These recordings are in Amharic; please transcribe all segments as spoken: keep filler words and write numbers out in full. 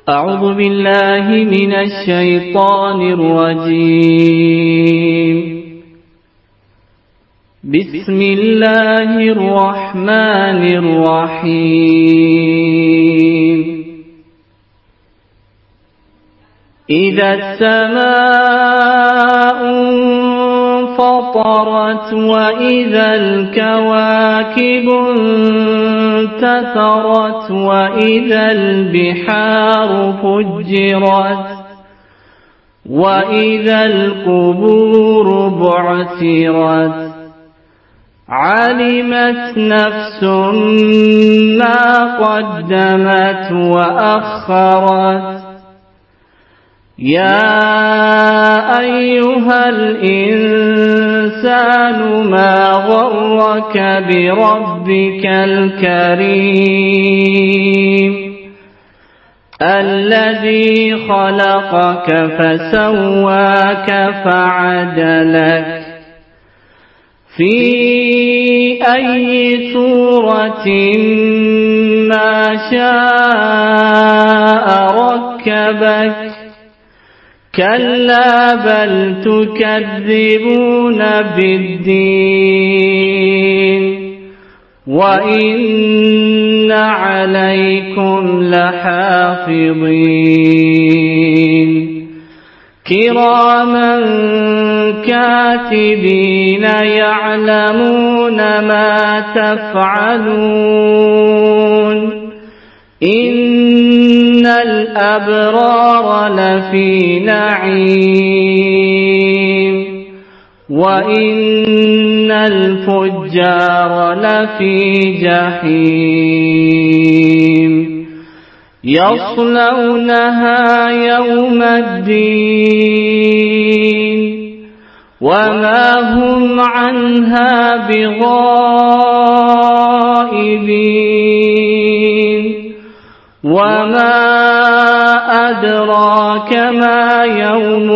أعوذ بالله من الشيطان الرجيم. بسم الله الرحمن الرحيم. إذا السماء انفطرت وإذا الكواكب انتثرت وإذا البحار فجرت وإذا القبور بعثرت علمت نفس ما قدمت وأخرت. يا أيها الإنسان ما غرك بربك الكريم الذي خلقك فسواك فعدلك في أي صورة ما شاء ركبك. كلا بل تكذبون بالدين وإن عليكم لحافظين كراما كاتبين يعلمون ما تفعلون. إن الأبرار لفي نعيم وإن الفجار لفي جحيم يصلونها يوم الدين وما هم عنها بغائبين. وما أدراك ما يوم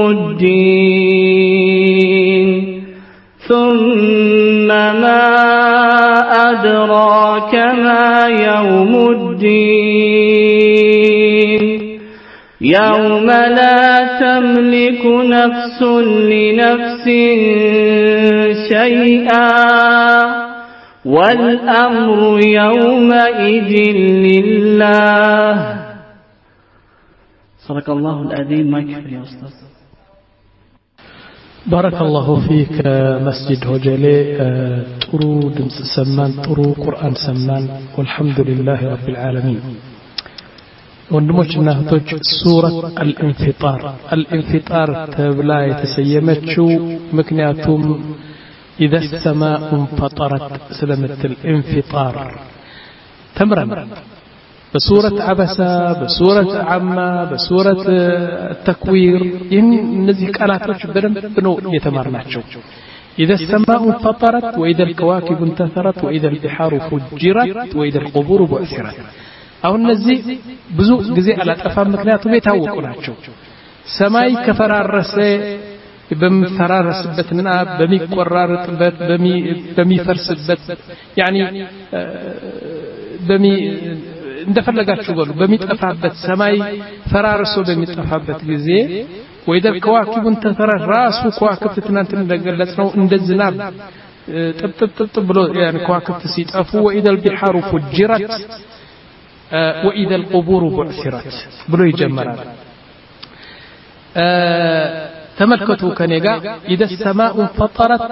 الدين ثم ما أدراك ما يوم الدين يوم لا تملك نفس لنفس شيئا والأمر يومئذ لله. صدق الله العظيم. ما يكفي يا أستاذ. بارك الله فيك مسجد هجلي. طرو دمس سمان طرو قرآن سمان والحمد لله رب العالمين. ወንድሞችና እህቶች ሱረት አልኢንፊጣር አልኢንፊጣር ተብላ የተሰየመችው ምክንያቱም إذا السماء انفطرت سلمت الانفطار تمرن بسورة عبسة بسورة عما بسورة التكوير إن نزي قالاتوች በደንብ ነው የተማርናቸው. إذا السماء انفطرت وإذا الكواكب انتثرت وإذا البحار فجرت وإذا القبور بعثرت. አሁን እነዚህ ብዙ ጊዜ አላጠፋም ምክንያቱም የታወቁ ናቸው። ሰማይ ከፈራረሰ በሚፈራረስበትና በሚቆራረጥበት በሚፈርስበት ያኒ በሚ እንደፈለጋችሁ በሉ በሚጠፋበት ሰማይ ፈራርሶ በሚጠፋበት ጊዜ ወይደ ከዋክብን ተፈራራ ራሱ ከዋክብት ትናንት እንደገለጽነው እንደ ዝናብ ጥብጥብ ብሎ ያን ከዋክብት ሲጠፉ وإذا البحار فجرت وإذا القبور بعثرت ብሎ ይጀምራል። تملكتوا كنيغا إذا السماء انفطرت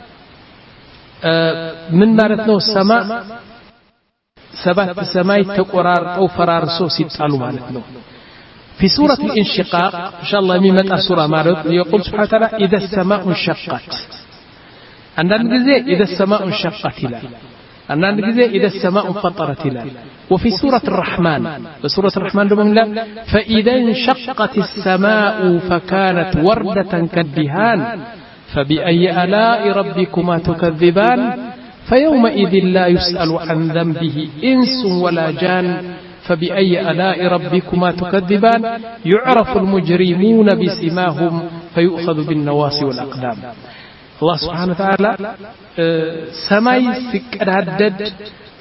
من مالتنا السماء سبات السماء تقرار أو فرارسو سيطالو مالتنا. في سورة الانشقاق إن شاء الله ميمة سورة مالت يقول سبحانه وتعالى إذا السماء انشقت. عندنا نجزي إذا السماء انشقت لا عندنا نجزي إذا السماء انفطرت لا. وفي سورة الرحمن بسورة الرحمن لا فإذا انشقت السماء فكانت وردة كالدهان فبأي آلاء ربكما تكذبان فيومئذ لا يسأل عن ذنبه إنس ولا جان فبأي آلاء ربكما تكذبان يعرف المجرمون بسماهم فيؤخذ بالنواصي والأقدام. الله سبحانه وتعالى سماي سكدهدد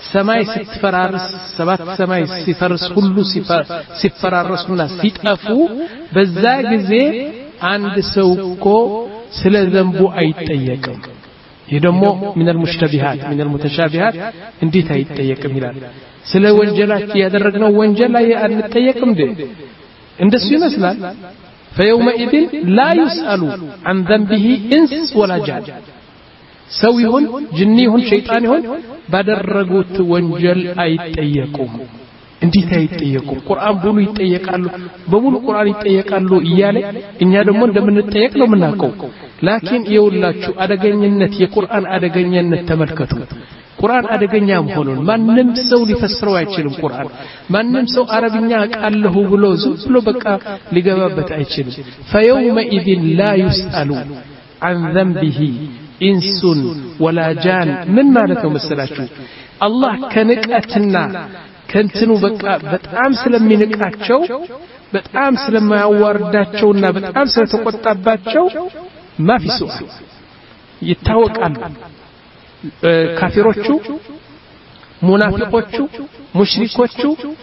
ሰማይ ስትፈራርስ ሰባት ሰማይ ሲፈርስ ሁሉ ሲፈራረሱና ሲጠፉ በዛ ጊዜ አንድ ሰው እኮ ስለ ዘንቡ አይጠየቅም ይደሞ من المشتبهات من المتشابهات እንዴት አይጠየቅም ይላል ስለ ወንጀላችን ያደረግነው ወንጀል ላይ አንጠየቅም እንዴ እንደሱ ይመስላል فيومئذ لا يسأل عن ذنبه انس ولا جان ሰው ይሁን ጅኒ ይሁን ሸይጣን ይሁን ባደረጉት ወንጀል አይጠየቁም እንዴት አይጠየቁም ቁርአን ብሉ ይጠየቃሉ በሙሉ ቁርአን ይጠየቃሉ እያለ እኛ ደግሞ እንደምንጠየቅ ነው ምናቀው ላኪን ይውላችሁ አደገኝነት የቁርአን አደገኝነት ተመልከቱ ቁርአን አደገኛ መሆኑን ማንንም ሰው ሊፈስረው አይችልም ቁርአን ማንንም ሰው አረብኛ ቃልሁ ብሎ ዝም ብሎ በቃ ሊገባበት አይችልም فيومئذ لا يسأل عن ذنبه انس ولا جان من معناته መስላችሁ አላህ ከንቀትና ከንትኑ በቃ በጣም ስለሚንቃቸው በጣም ስለማያዋርዳቸውና በጣም ስለተቆጣባቸው ማፊ ሱአል ይታወቃሉ ካፊሮቹ ሙናፊቆቹ ሙሽሪኮቹ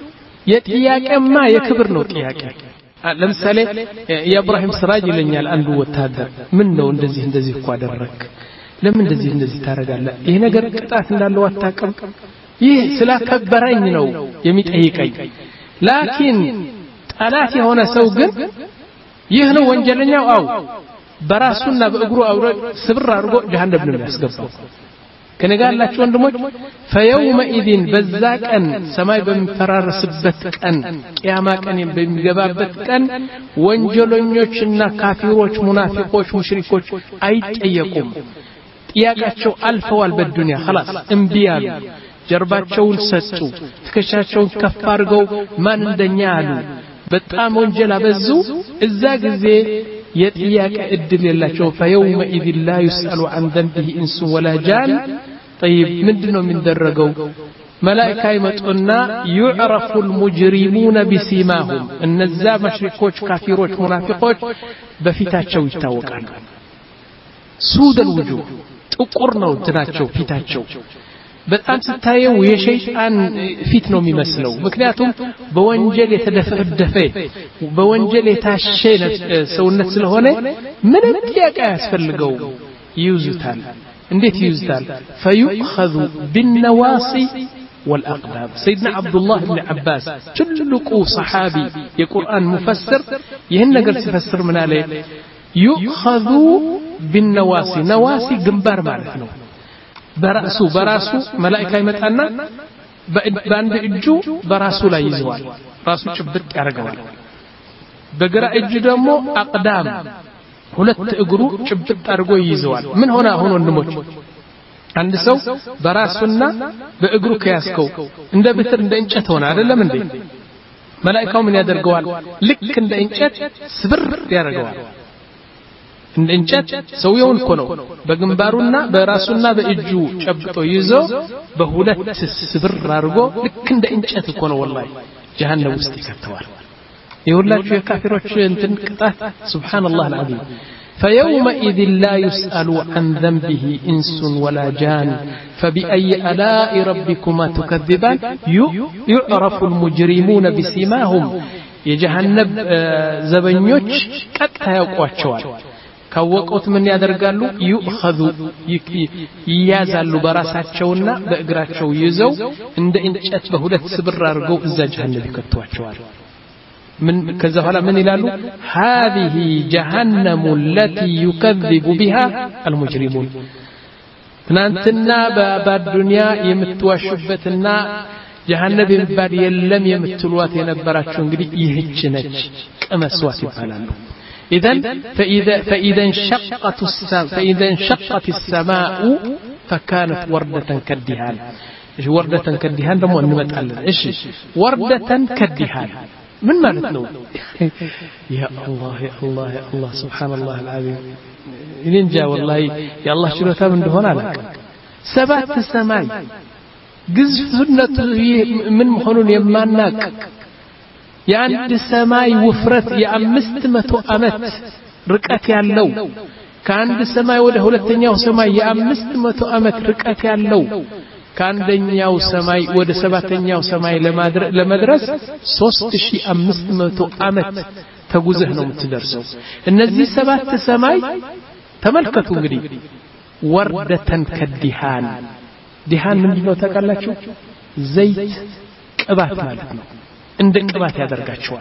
የጥያቄማ የክብር ነው ጥያቄ ለምሳሌ የኢብራሂም ስራጅ ይለኛል አንዱ ወታደር ምን ነው እንደዚህ እንደዚህ እኮ አደረክ ለምን እንደዚህ እንደዚህ ታረጋለህ ይሄ ነገር ቅጣት እንዳለው አታውቅም ይህ ስላከበረኝ ነው የሚጠይቀኝ ላኪን ጠላት የሆነ ሰው ግን ይህ ነው ወንጀለኛው አው በራሱና በእግሩ አውረ ስብር አድርጎ ጀሃነም ነው ያስገባው ከነጋላችሁ ወንድሞች فيومئذ በዛ ቀን ሰማይ በሚፈራረስበት ቀን ቂያማ ቀን በሚገባበት ቀን ወንጀለኞችና ካፊሮች ሙናፊቆች ሙሽሪኮች አይጠየቁም ጥያቄያቸው አልፈዋል በዱንያ خلاص እንቢያሉ ጀርባቸውን ሰጡ ትከሻቸውን ከፍ አድርገው ማን እንደኛ አሉ በጣም ወንጀል አበዙ እዛ ጊዜ የጥያቄ እድል የላቸው فيومئذ لا يسأل عن ذنبه انس ولا جان طيب ምንድነው የሚደረገው መላእክት ይመጡና يعرف المجرمون بسيماهم እነዛ መሽሪኮች ካፊሮች ሙናፊቆች በፊታቸው ይታወቃሉ سود الوجوه ጥቁር ነው እንትናቸው ፊታቸው በጣም ስታየው የሸይጣን ፊት ነው የሚመስለው ምክንያቱም በወንጀል የተደፈደፈ በወንጀል የታሸ ሰውነት ስለሆነ ምንም ጥያቄ ያስፈልገው ይዩዝታል እንዴት ይዩዝታል فيؤخذ بالنواصي والأقدام سيدنا عبد الله بن عباس تلقوا صحابي የቁርአን مفسر ይህን ነገር ሲፈስር ምን አለ يؤخذ بالنواصي نواصي ግንባር ማለት ነው በራሱ በራሱ መላእክት ይመጣና በአንድ እጁ በራሱ ላይ ይዘዋል ራሱ ጭብጥ ያደርገዋል በግራ እጁ ደግሞ አቅዳም ሁለት እግሩ ጭብጥ አድርጎ ይዘዋል ምን ሆነ አሁን ወንድሞች አንድ ሰው በራሱና በእግሩ ከያስከው እንደ ብትር እንደ እንጨት ሆነ አይደለም እንዴ መላእክቱ ምን ያደርገዋል ልክ እንደ እንጨት ስብር ያደርገዋል እንደ እንጨት ሰውየውን እኮ ነው በግንባሩና በራሱና በእጁ ጨብጦ ይዞ በሁለት ስብር አድርጎ ልክ እንደ እንጨት እኮ ነው والله ጀሃነም ውስጥ ይከተዋል ይሁላችሁ የካፊሮች እንትን ቅጣት ሱብሃንአላህ العظيم فيومئذ لا يسأل عن ذنبه انس ولا جان فبأي آلاء ربكما تكذبان يعرف المجرمون بسيماهم የጀሃነም ዘበኞች ቀጥታ ያውቋቸዋል ካወቁት ምን ያደርጋሉ ይؤخذ ይያዛሉ በራሳቸውና በእግራቸው ይዘው እንደ እንጨት በሁለት ስብር አድርገው እዛ ጀሃነም ይከቷቸዋል من كذا بحالا من ይላሉ هذه جهنم التي يكذب بها المجرمون ትናንትና በዱንያ የምትዋሹበትና ጀሃነም የሚባል የለም የምትሏት የነበራችሁ እንግዲህ ይህች ነች ቀመስዋት ይባላሉ إذن فإذا فإذا انشقت السماء فإذا انشقت السماء فكانت وردة كالدهان إيش وردة كالدهان دمو نمتعلن إيش وردة كالدهان من معناتنو يا الله يا الله يا الله سبحان الله العظيم إلين جاء والله يا الله شروطها من دهونا لك سبعة السماء قزفنة من مخنون يماناك የአንድ ሰማይ ውፍረት የአምስት መቶ ዓመት ርቀት ያለው ከአንድ ሰማይ ወደ ሁለተኛው ሰማይ የአምስት መቶ ዓመት ርቀት ያለው ከአንደኛው ሰማይ ወደ ሰባተኛው ሰማይ ለመድረስ ሶስት ሺህ አምስት መቶ ዓመት ተጉዘህ ነው የምትደርሰው እነዚህ ሰባት ሰማይ ተመልከቱ እንግዲህ ወርደተን ከዲሃን ዲሃን ምንድነው ታውቃላችሁ ዘይት ቅባት ማለት ነው እንደ ቅባት ያደርጋቸዋል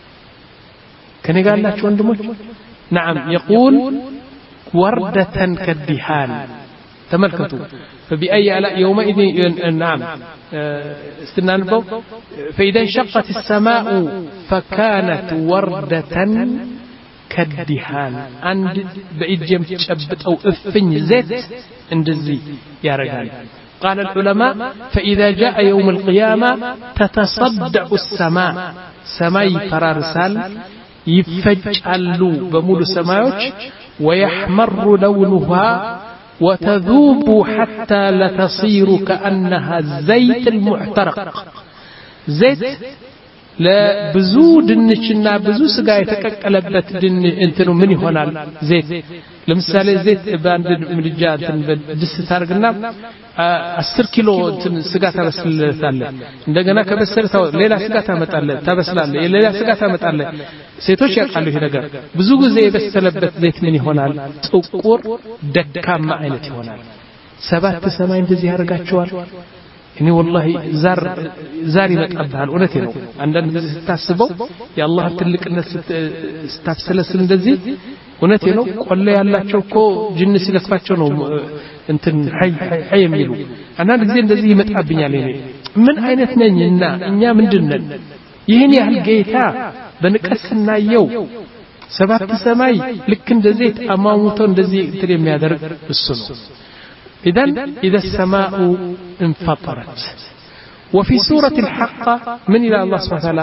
ከኔ ጋር ያላችሁ ወንድሞች نعم يقول وردة كالدهان تملكتوا فبأي آلاء يومئذ نعم استنانبوا فإذا انشقت السماء فكانت وردة كالدهان عند بإجيم تشبت أو إفن زيت عند الزي يا رجال قال العلماء فإذا جاء يوم القيامة تتصدع السماء سماي فرارسال يفجعل بمول السماوات ويحمر لونها وتذوب حتى لا تصير كأنها الزيت المحترق زيت لا بزو دنشنا بزو سقا يتككلبت دن انتنو من يهونال زيت لمثال زيت باند ملجات دس تارقنا عشرة كيلو سقا تبسلتاله عندنا كبسلتاو ليلة سقا تمتاله تبسلاله ليلة سقا تمتاله ሴቶች ያቃሉ ይሄ ነገር ብዙ ጊዜ የበሰለበት ዘይት ምን ይሆናል ጥቁር ደካማ አይነት ይሆናል ሰባት ሰማይ እንደዚህ ያርጋቸዋል እኔ والله ዛር ዛር ይመጣብሃል እውነቴ ነው አንዳንድ ጊዜ ስታስበው የአላህ ትልቅነት ስታፍሰለስል እንደዚህ እውነቴ ነው ቆለ ያላቸው እኮ ጅን ሲለክፋቸው ነው እንትን ሀይ ሀይ የሚሉ አንዳንድ ጊዜ እንደዚህ ይመጣብኛል እኔ ምን አይነት ነኝና እኛ ምንድነን ይሄን ያህል ጌታ በንቀስና የው ሰባት ሰማይ ልክ እንደዚህ አማሙቶ እንደዚህ እንትን የሚያደርግ እሱ ነው إذن إذا السماء انفطرت وفي سورة الحقة من إلى الله سبحانه وتعالى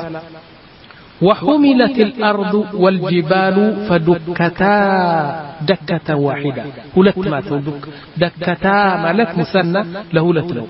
وحملت الأرض والجبال فدكتا دكة واحدة هلت ما تدك دكتا مالك مثنى لهلت له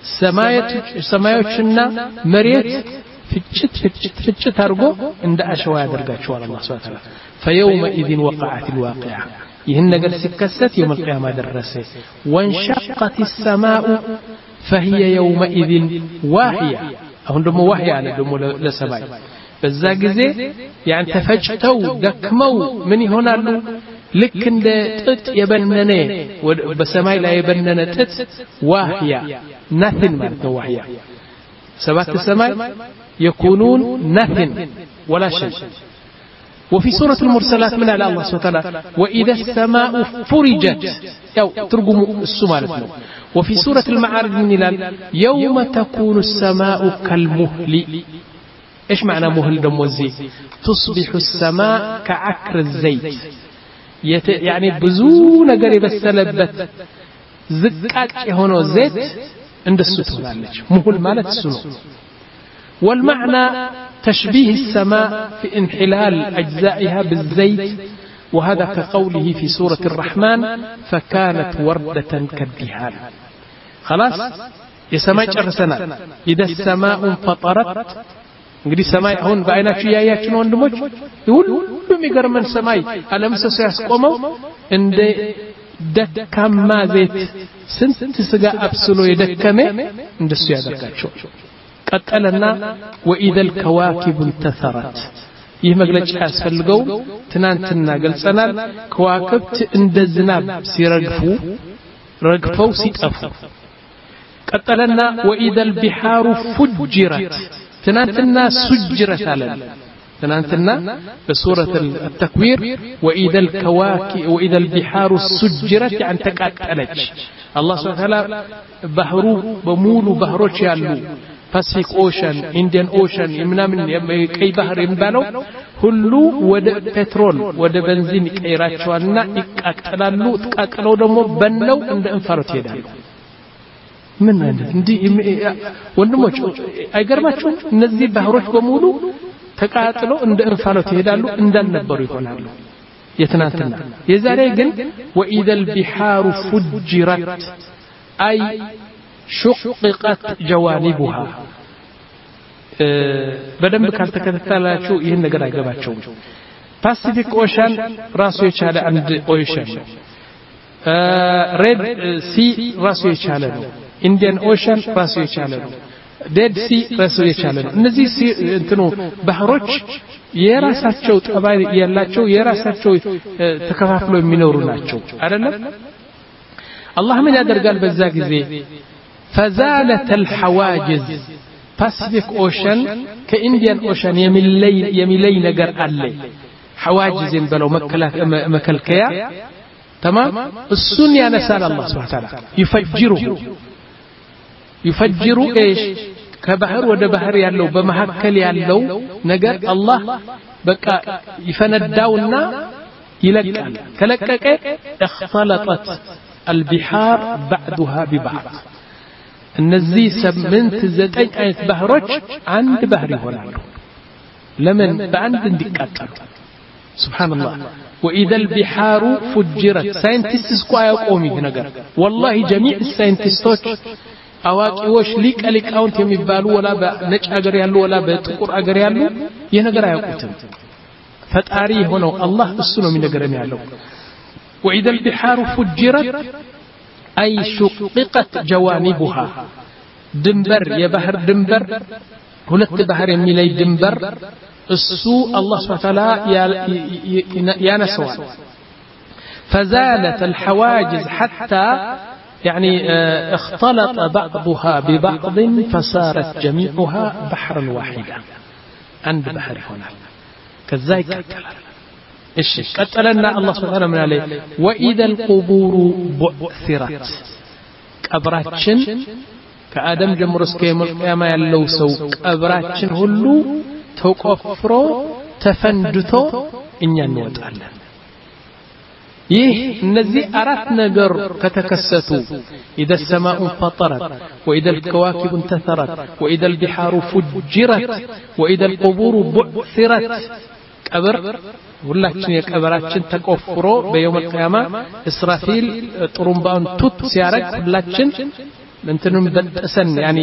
سمايتنا مريت ፍጭት ፍጭት ፍጭት አርጎ እንደ አሸዋ ያደርጋቸዋል አላህ Subhanahu Wa Ta'ala فيومئذ وقعت الواقعة ይህን ነገር ሲከሰት يوم القيامة ደረሰ وانشقت السماء فهي يومئذ واهية አሁን ደግሞ ዋህያ አለ ደግሞ ለሰማይ በዛ ጊዜ ያን ተፈጭተው ደክመው ምን ይሆናሉ ልክ እንደ ጥጥ የበነነ በሰማይ ላይ የበነነ ጥጥ ዋህያ nothing ማለት ነው ዋህያ ሰባት ሰማይ يكونون nothing ولا شيء وفي سورة المرسلات من على الله سبحانه وتعالى وإذا السماء فرجت أو ترجم السمالة وفي سورة المعارج من الآن يوم تكون السماء كالمهل إيش معنى مهل دموزي تصبح السماء كعكر الزيت يت... يعني بزون قريب السلبت زكاك هنا زيت عند السطور مهل مالت السنو والمعنى تشبيه السماء في انحلال أجزائها بالزيت وهذا كقوله في سورة الرحمن فكانت وردة كالدهان خلاص يا سماء جرسنا إذا السماء انفطرت እንግዲህ ሰማይ አሁን በአይናችሁ ያያችሁ ነው ወንድሞች ሁሉም ይገርመን ሰማይ አለምሰሶ ያስቆመው እንደ ደካማ ዘይት ስንት ስጋ አብስሎ የደከመ እንደሱ ያደርጋቸው ቀጠለና وإذا الكواكب انتثرت ይህ መግለጫ ያስፈልገው ትናንትና ገልጸናል ከዋክብት እንደ ዝናብ ሲረግፉ ረግፈው ሲጠፉ ቀጠለና وإذا البحار فجرت تنانتنا سجرت على تنانتنا بسورة التكوير وإذا الكواكب وإذا البحار سجرت يعني تقاتلت الله سبحانه وتعالى بحرو بمولو بحروش يالو Pacific Ocean Indian Ocean يمنا من كي بحر ينبالو هلو ود بترول ود بنزين يقيراتشوالنا يقاتلالو تقاتلو دمو بنو عند انفارت يدالو ምን አይነት እንዴ ወንድሞች አይገርማችሁም እነዚህ ባህሮች በሙሉ ተቃጥለው እንደ እንፋሎት ይሄዳሉ እንዳልነበሩ ይሆናሉ የትናንትና የዛሬ ግን وإذا البحار فجرت أي شققت جوانبها በደንብ ካልተከታተላችሁ ይሄን ነገር አይገባችሁም ፓሲፊክ ኦሻን ራሱ የቻለ አንድ ኦሽን ነው ሬድ ሲ ራሱ የቻለ ነው ኢንዲያን ኦሽን ራሱ የቻለ ነው ዴድ ሲ ራሱ የቻለ ነው እነዚህ እንትኑ ባህሮች የራሳቸው ጠባይ ያላቸው የራሳቸው ተከፋፍለው የሚኖሩ ናቸው አይደለም አላህ ምን ያደርጋል በዛ ጊዜ فزالت الحواجز ፓሲፊክ ኦሽን ከኢንዲያን ኦሽን የሚለይ የሚለይ ነገር አለ حواجزን በለው መከልከያ تمام እሱን ያነሳል አላህ Subhanahu Wa Ta'ala يفجره يفجر ايش ከባህር ወደ ባህር ያለው በመሐከል ያለው ነገር አላህ በቃ ይፈነዳውና ይለቃል ከለቀቀ اختلطت البحار بعضها ببعض እነዚህ ስምንት ዘጠኝ አይነት ባህሮች አንድ ባህር ይሆናሉ ለምን በአንድ እንዲቃጠሉ سبحان الله واذا البحار فجرت ሳይንቲስትስ ቆያቆም ይሄ ነገር والله جميع الساينتستوች አዋቂዎች ሊቅ ሊቃውንት የሚባሉ ወላ በነጭ ሀገር ያሉ ወላ በጥቁር ሀገር ያሉ ይሄ ነገር አያውቁትም ፈጣሪ ሆነው አላህ እሱ ነው የሚነገረን ያለው واذا البحار فجرت اي شققت جوانبها ድንበር የባህር ድንበር ሁለት ባህር የሚለይ ድንበር እሱ አላህ Subhanahu Wa Ta'ala ያነሰዋል فزالت الحواجز حتى يعني اختلط بعضها ببعض فصارت جميعها بحرا واحدا عند بحر هنا كذا يقتل ايش قتلنا الله سبحانه وتعالى من عليه واذا القبور بعثرت قبراችን ከአደም ጀምሮ እስከ የመልቂያማ ያለው ሰው ቀብራችን ሁሉ ተቆፍሮ ተፈንድቶ እኛ እንወጣለን ይህ እነዚህ አራት ነገር ከተከሰቱ اذا السماء انفطرت واذا الكواكب انتثرت واذا البحار فجرت واذا القبور بعثرت ቀብር ሁላችን የቀብራችን ተቆፍሮ በየውም القيامه እስራፊል ጥሩምባውን ቱት ሲያረግ ሁላችን እንትንም በተሰን يعني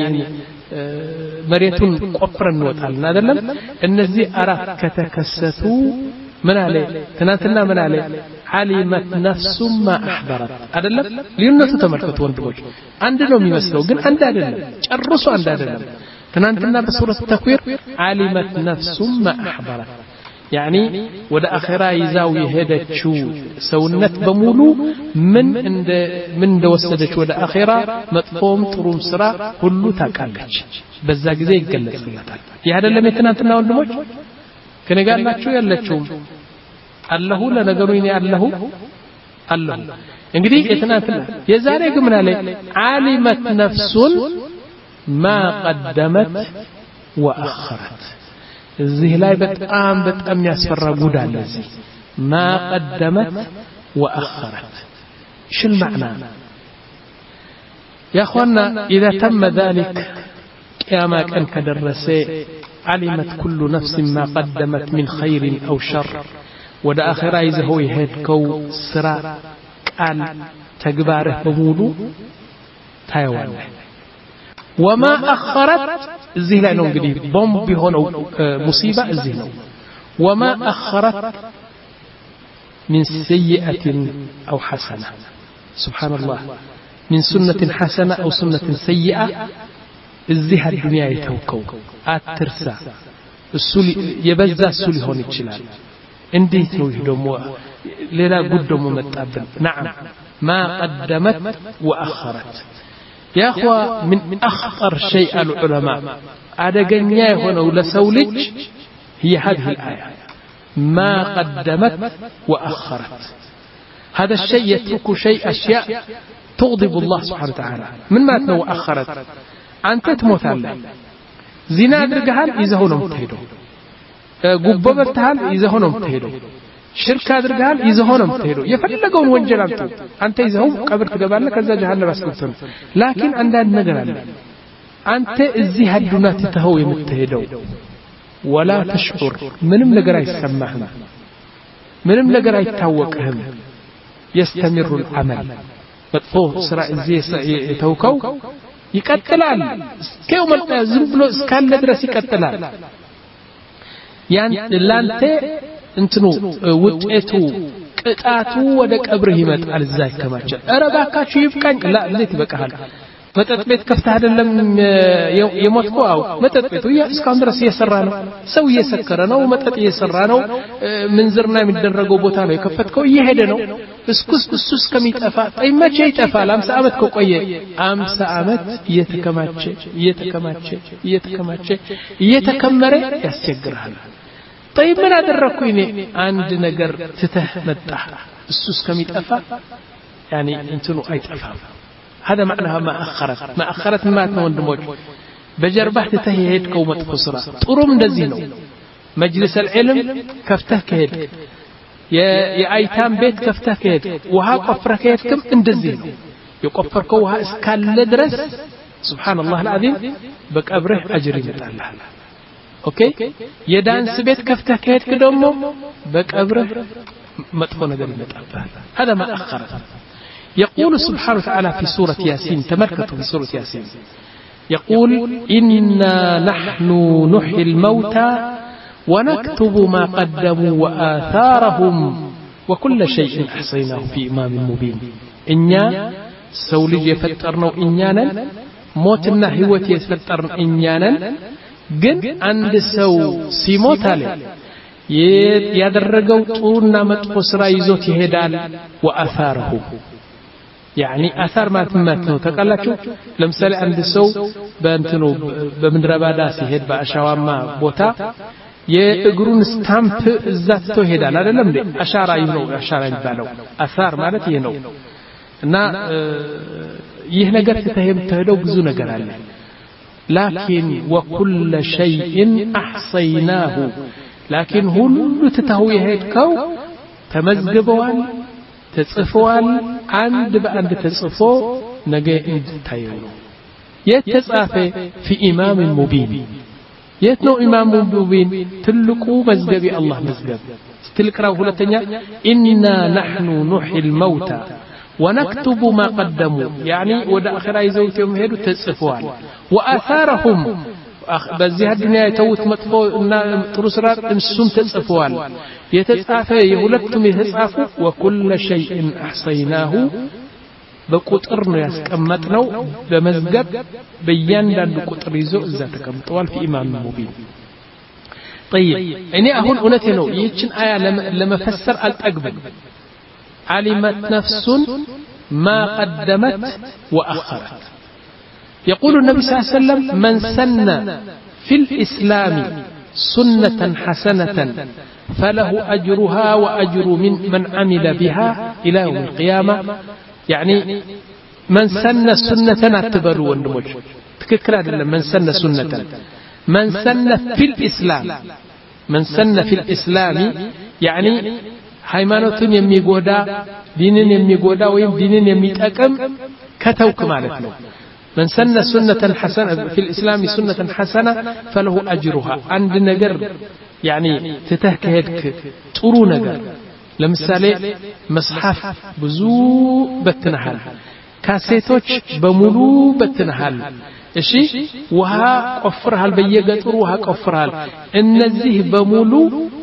መሬቱን ቆፍረን እንወጣለን አይደለም እነዚህ አራት ከተከሰቱ ምን አለ ትናንትና ምን አለ علمت نفس ما احضرت አይደለም ልዩነቱ ተመልከቱ ወንድሞች አንድ ነው የሚመስለው ግን አንድ አይደለም ጨርሶ አንድ አይደለም ትናንትና በሱረት ተክዊር علمت نفس ما احضرت يعني ወደ አኺራ ይዛው የሄደችው ሰውነት በሙሉ ምን እንደ ምን እንደወሰደች ወደ አኺራ መጥፎም ጥሩም ስራ ሁሉ ታውቃለች በዛ ጊዜ ይገለጽላታል ይህ አይደለም የትናንትና ወንድሞች ከነጋላችሁ ያለችው አላሁ ለነገሩ እኔ አላሁ አላሁ እንግዲህ የትናንትና የዛሬ ግን ምን አለ علمت نفس ما قدمت واخرت እዚህ ላይ በጣም በጣም ያስፈራ ጉድ አለ እዚህ ما قدمت واخرت شو المعنى يا اخوانا اذا تم ذلك قيامه كان كدرس علمت كل نفس ما قدمت من خير او شر ወደ አኺራ ይዘው ይሄድከው ስራ ቃል ተግባርህ በሙሉ ታየዋለህ وما اخرت እዚህ ላይ ነው እንግዲህ ቦምብ ቢሆነው ሙሲባ እዚህ ነው وما اخرت من سيئه او حسنه سبحان الله من سنه حسنه او سنه سيئه እዚህ الدنيا يتوكو አትርሳ እሱ የበዛ እሱ ሊሆን ይችላል እንዴት ነው ይሄ ደግሞ ሌላ ጉድ ደግሞ መጣብን نعم ما قدمت واخرت يا اخوا من اخطر شيء العلماء አደገኛ የሆነው ለሰው ልጅ هي هذه الايه ما قدمت واخرت هذا الشيء يترك شيء اشياء تغضب الله سبحانه وتعالى من ما تنو اخرت انت تموتالله زنا አድርገሃል ይዘው ነው የምትሄደው ጉቦ በልተሃል ይዘው ነው የምትሄደው ሽርክ አድርገሃል ይዘው ነው የምትሄደው የፈለገውን ወንጀል አምጡ አንተ ይዘው ቀብር ትገባለህ ከዛ ጀሃነም አስገብተህ ላኪን አንዳንድ ነገር አለ አንተ እዚህ አዱና ትተኸው የምትሄደው ولا تشعر ምንም ነገር አይሰማህም ምንም ነገር አይታወቅህም يستمر العمل መጥፎ ስራ እዚህ የተውከው ይቀጥላል እስከው መልቀ ዝም ብሎ እስካለ ድረስ ይቀጥላል ያን ላንተ እንትኑ ውጤቱ ቅጣቱ ወደ ቀብርህ ይመጣል እዛ ይከማቻል ኧረ ባካችሁ ይብቃኝ ላ እንዴት ይበቃሃል መጠጥ ቤት ከፍተህ አይደለም የሞትከው አው መጠጥ ቤቱ ያ እስካሁን ድረስ እየሰራ ነው ሰው እየሰከረ ነው መጠጥ እየሰራ ነው ምንዝርና የሚደረገው ቦታ ነው የከፈትከው እየሄደ ነው እስኩስ እስኩስ ከሚጠፋ አይመቼ ይጠፋል አምሳ አመት ከቆየ አምሳ አመት እየተከማቸ እየተከማቸ እየተከማቸ እየተከመረ ያስቸግራል طيب ምን አደረኩኝ እኔ አንድ ነገር ትተህ መጣ እስኩስ ከሚጠፋ يعني እንትኑ አይጠፋም هذا معناها ما أخرت ما أخرت ما تندمج بجربه تتهيد كوم تفسرا طرم እንደዚህ ነው مجلس العلم كفته كهد يا يا ايتام بيت كفته كهد وها قفره كهدكم እንደዚህ ነው يقفركው وها እስካለ ድረስ سبحان الله العظيم بقبره اجر ይመጣልሃል ኦኬ የዳንስ ቤት ከፍተህ ከሄድክ ደግሞ በቀብረህ መጥፎ ነገር ይመጣብሃል هذا ما أخرت يقول سبحانه وتعالى في سورة ياسين تمركته في سورة ياسين يقول إنا نحن نحيي الموتى ونكتب ما قدموا وآثارهم وكل شيء أحصيناه في إمام مبين إنيا سولي يفترنا إنيانا موتنا هوتي يفترنا إنيانا جن عند سو سيموت عليه يدرجوا طولنا متفسرا يزوت يهدال وآثاره يعني أثر ما تمتنو تقلتشو لمثال عند سو بانتنو بمدربادا سيهد بأشواما بوتا يقرون ستامب ذاتو هدال هذا لم دي أشارة ينو أشارة يبالو أثار مالت ينو نا يهنا قرت تهيب تهدو بزو نقر عليه لكن وكل شيء أحصيناه لكن هلو تتهو يهدكو تمزقبوان تتصفوال عند بأند تتصفو نجا عند تايلو يتصافى في إمام مبين يتنو إمام مبين تلقوا مزقبي الله مزقب تلقرأه لتنيا إنا نحن نحيي الموتى ونكتب ما قدموا يعني ودا آخر يزوجهم هيدو تتصفوال وآثارهم بزي الدنيا يتوت مطفو ترسرات انسون تتصفوال يتصافى يهولتم يتصافوا وكل شيء أحصيناه بقطرنا يسكمتنو بمزقب بياندان بقطر يزو ذاتكم طوال في إمام مبين طيب يعني أهون أنتنو يتشن آية لما فسر الأقبل علمت نفس ما قدمت وأخرت يقول النبي صلى الله عليه وسلم من سن في الإسلام سنة حسنة فله أجرها وأجر من من عمل بها إلى يوم القيامة يعني من سن سنة اعتبروا والنمج تككر هذا من سن سنة من سن في الإسلام من سن في الإسلام يعني ሃይማኖትን የሚጎዳ ዲንን የሚጎዳ ወይም ዲንን የሚጠቅም ከተውክ ማለት ነው من سن سنة حسنة في الإسلام سنة حسنة فله أجرها عند نجر يعني تتهكهدك طرو نجر لمثال مصحف بزو بتنحل كاسيتوش بملو بتنحل እሺ ውሃ ቆፍረሃል በየገጠሩ ውሃ ቆፍረሃል እነዚህ በሙሉ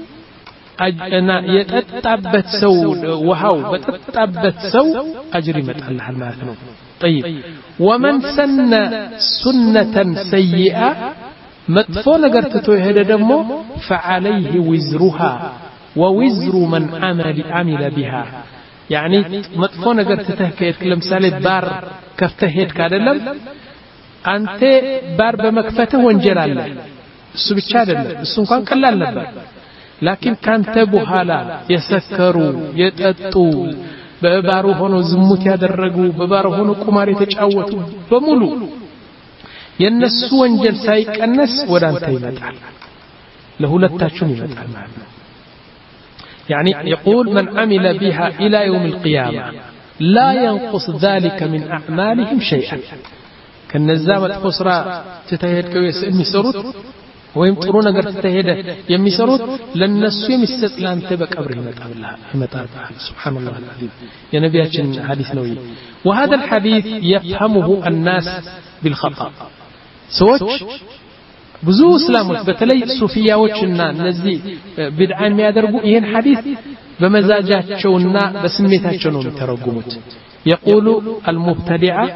أنا يتتبت سو وهاو بتتبت سو أجر يمتعلها المعنى طيب ومن سن سنة سيئة مدفون قرتتو هذا دمو فعليه وزرها ووزر من عمل عمل بها يعني مدفون قرتته كلام سالي بار كفتهيت كادلم أنت بار بمكفته وانجل الله السبتشاد الله السنقان كلا لبار لكن كان تبوهالا يسكروا يتأتوا ببارو هونو زموت يادرقوا ببارو هونو كماري تجعوتوا بمولو ينسو وانجل سايك النس ودان تيمتعل له لتاشون يمتعل معنا يعني يقول من عمل بها إلى يوم القيامة لا ينقص ذلك من أعمالهم شيئا كالنزامة خسرة تتهيد كويس إني سرط ويم ጥሩ ነገር ተሄደ የሚሰሩት ለነሱ የሚሰጥ ላንተ በቀብር ይመጣብልሃል ይመጣብልሃል سبحان الله العظيم يا نبياتنا حديث نووي وهذا الحديث يفهمه الناس بالخطأ سوچ ብዙ እስላሞች በተለይ ሱፊያዎችና እነዚህ ቢድዓ የሚያደርጉ ይሄን ሐዲስ በመዛጃቸውና በስሜታቸው ነው የሚተረጉሙት يقول المبتدعة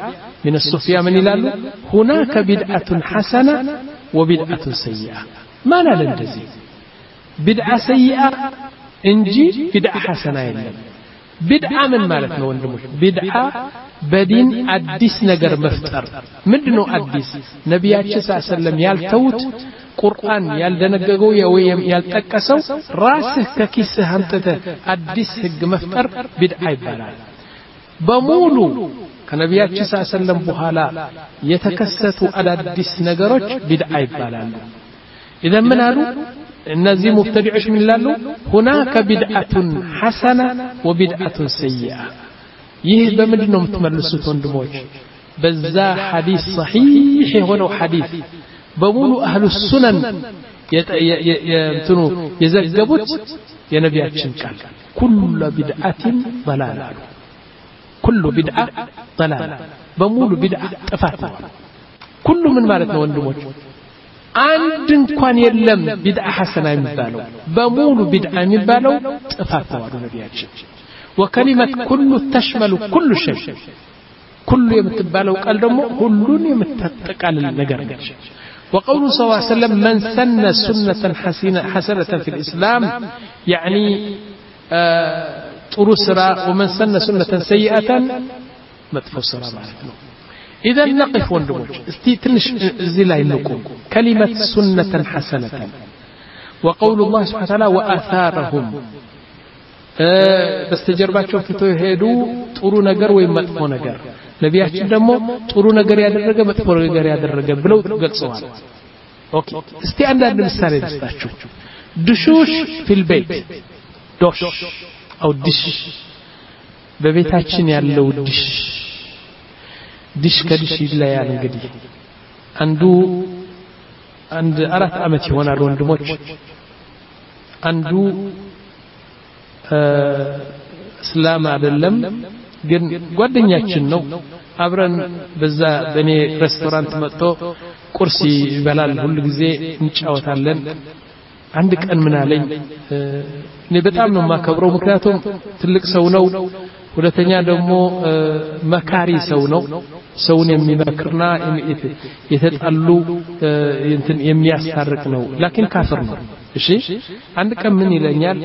من الصوفية من يلالو هناك بدعة حسنة وبدعة سيئة ما نال الجزي بدعة سيئة انجي بدعة حسنة يلم بدعة من مالتنا وندموش بدعة بدين أديس نجر مفتر مدنو أديس نبيات صلى الله عليه وسلم يالتوت قرآن يالدنققو يويم يالتكسو راسه ككيسه همتته أديس هج مفتر بدعة يبالال بمولو كنبيات صلى الله عليه وسلم بحالا يتكستو أديس نجروች بدعة يبالال إذا من هذا النازي مبتدعش من لالو هناك بدعة حسنة وبدعة سيئة ይህ በምንድነው የምትመልሱት ወንድሞች በዛ ሐዲስ صحيح የሆነው ሐዲስ በሙሉ አህሉ ሱነን የእንትኑ የዘገቡት የነቢያችን ቃል ኩሉ ቢድዓቲን ضላላ ኩሉ ቢድዓ ضላላ በሙሉ ቢድዓ ጥፋት ነው ኩሉ ምን ማለት ነው ወንድሞች አንድ እንኳን የለም ቢድዓ ሐሰና የሚባለው በሙሉ ቢድዓ የሚባለው ጥፋት ነው ነቢያችን وكلمة كل تشمل كل شيء كل يمتبالو قال دمو كلن يمتتقال النجر وقوله صلى الله عليه وسلم من سن سنة حسنة حسنة في الإسلام يعني طرو سرا ومن سن سنة سيئة مدفو سرا معناته إذا نقف وندمج استيتنش زلاي لكم كلمة سنة حسنة وقول الله سبحانه وتعالى وآثارهم በስተጀርባቸው ፍተው ሄዱ ጥሩ ነገር ወይ መጥፎ ነገር ነቢያችን ደግሞ ጥሩ ነገር ያደረገ መጥፎ ነገር ያደረገ ብለው ገልጸዋል ኦኬ እስቲ አንዳንድ ምሳሌ ልስጣችሁ ድሹሽ ፊል ቤት ዶሽ አው ዲሽ በቤታችን ያለው ዲሽ ዲሽ ከዲሽ ይለያል እንግዲህ አንዱ አንድ አራት አመት ይሆናል ወንድሞች አንዱ እስላም አይደለም ግን ጓደኛችን ነው አብረን በዛ በኔ ሬስቶራንት መጥቶ ቁርስ ይበላል ሁሉ ጊዜ እንጫወታለን አንድ ቀን ምን አለኝ እኔ በጣም ነው ማከብረው ምክንያቱም ትልቅ ሰው ነው ሁለተኛ ደግሞ መካሪ ሰው ነው ሰውን የሚመክርና የተጣሉ እንትን የሚያስታርቅ ነው ላኪን ካፍር ነው እሺ አንድ ቀን ምን ይለኛል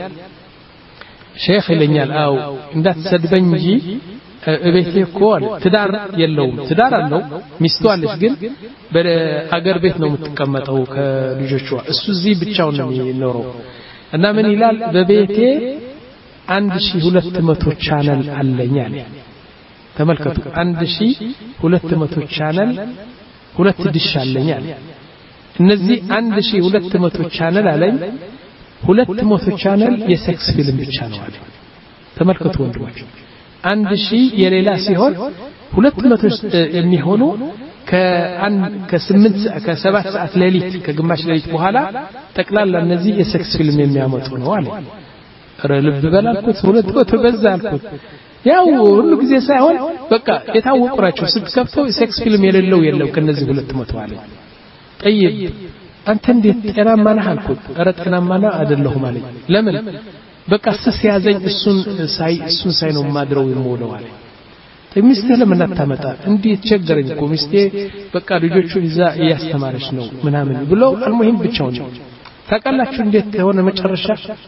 ሼክ ይለኛል አው እንዳትሰድበኝ እንጂ እቤቴ እኮ ትዳር የለውም ትዳር አለው ሚስቱ አለች ግን በአገር ቤት ነው የምትቀመጠው ከልጆቿ እሱ እዚህ ብቻውን ነው የሚኖረው እና ምን ይላል በቤቴ አንድ ሺህ ሁለት መቶ ቻናል አለኝ አለ ተመልከቱ አንድ ሺህ ሁለት መቶ ቻናል ሁለት ዲሽ አለኝ አለ እነዚህ አንድ ሺህ ሁለት መቶ ቻናል አለኝ ሁለት መቶ ቻናል የሴክስ ፊልም ብቻ ነው አለ ተመልከቱ ወንድሞች አንድ ሺህ የሌላ ሲሆን ሁለት መቶ የሚሆኑ ከአን ከስምንት ከሰባት ሰዓት ሌሊት ከግማሽ ሌሊት በኋላ ጠቅላላ እነዚህ የሴክስ ፊልም የሚያመጡ ነው አለ ረልብ በላልኩት ሁለት መቶ በዛ አልኩት ያው ሁሉ ጊዜ ሳይሆን በቃ የታወቁ ናቸው ስትከፍተው ሴክስ ፊልም የሌለው የለም ከነዚህ ሁለት መቶ አለ طيب አንተ እንዴት ጤናማ ነህ አልኩት ኧረ ጤናማ ነህ አይደለሁም አለኝ ለምን በቃ ስስ ያዘኝ እሱን ሳይ እሱን ሳይ ነው ማድረው የምውለው አለ ሚስቴ ለምን አታመጣ እንዴት ቸገረኝ እኮ ሚስቴ በቃ ልጆቹን ይዛ እያስተማረች ነው ምናምን ብሎ አልሙሂም ብቻውን ታውቃላችሁ እንዴት ሆነ መጨረሻ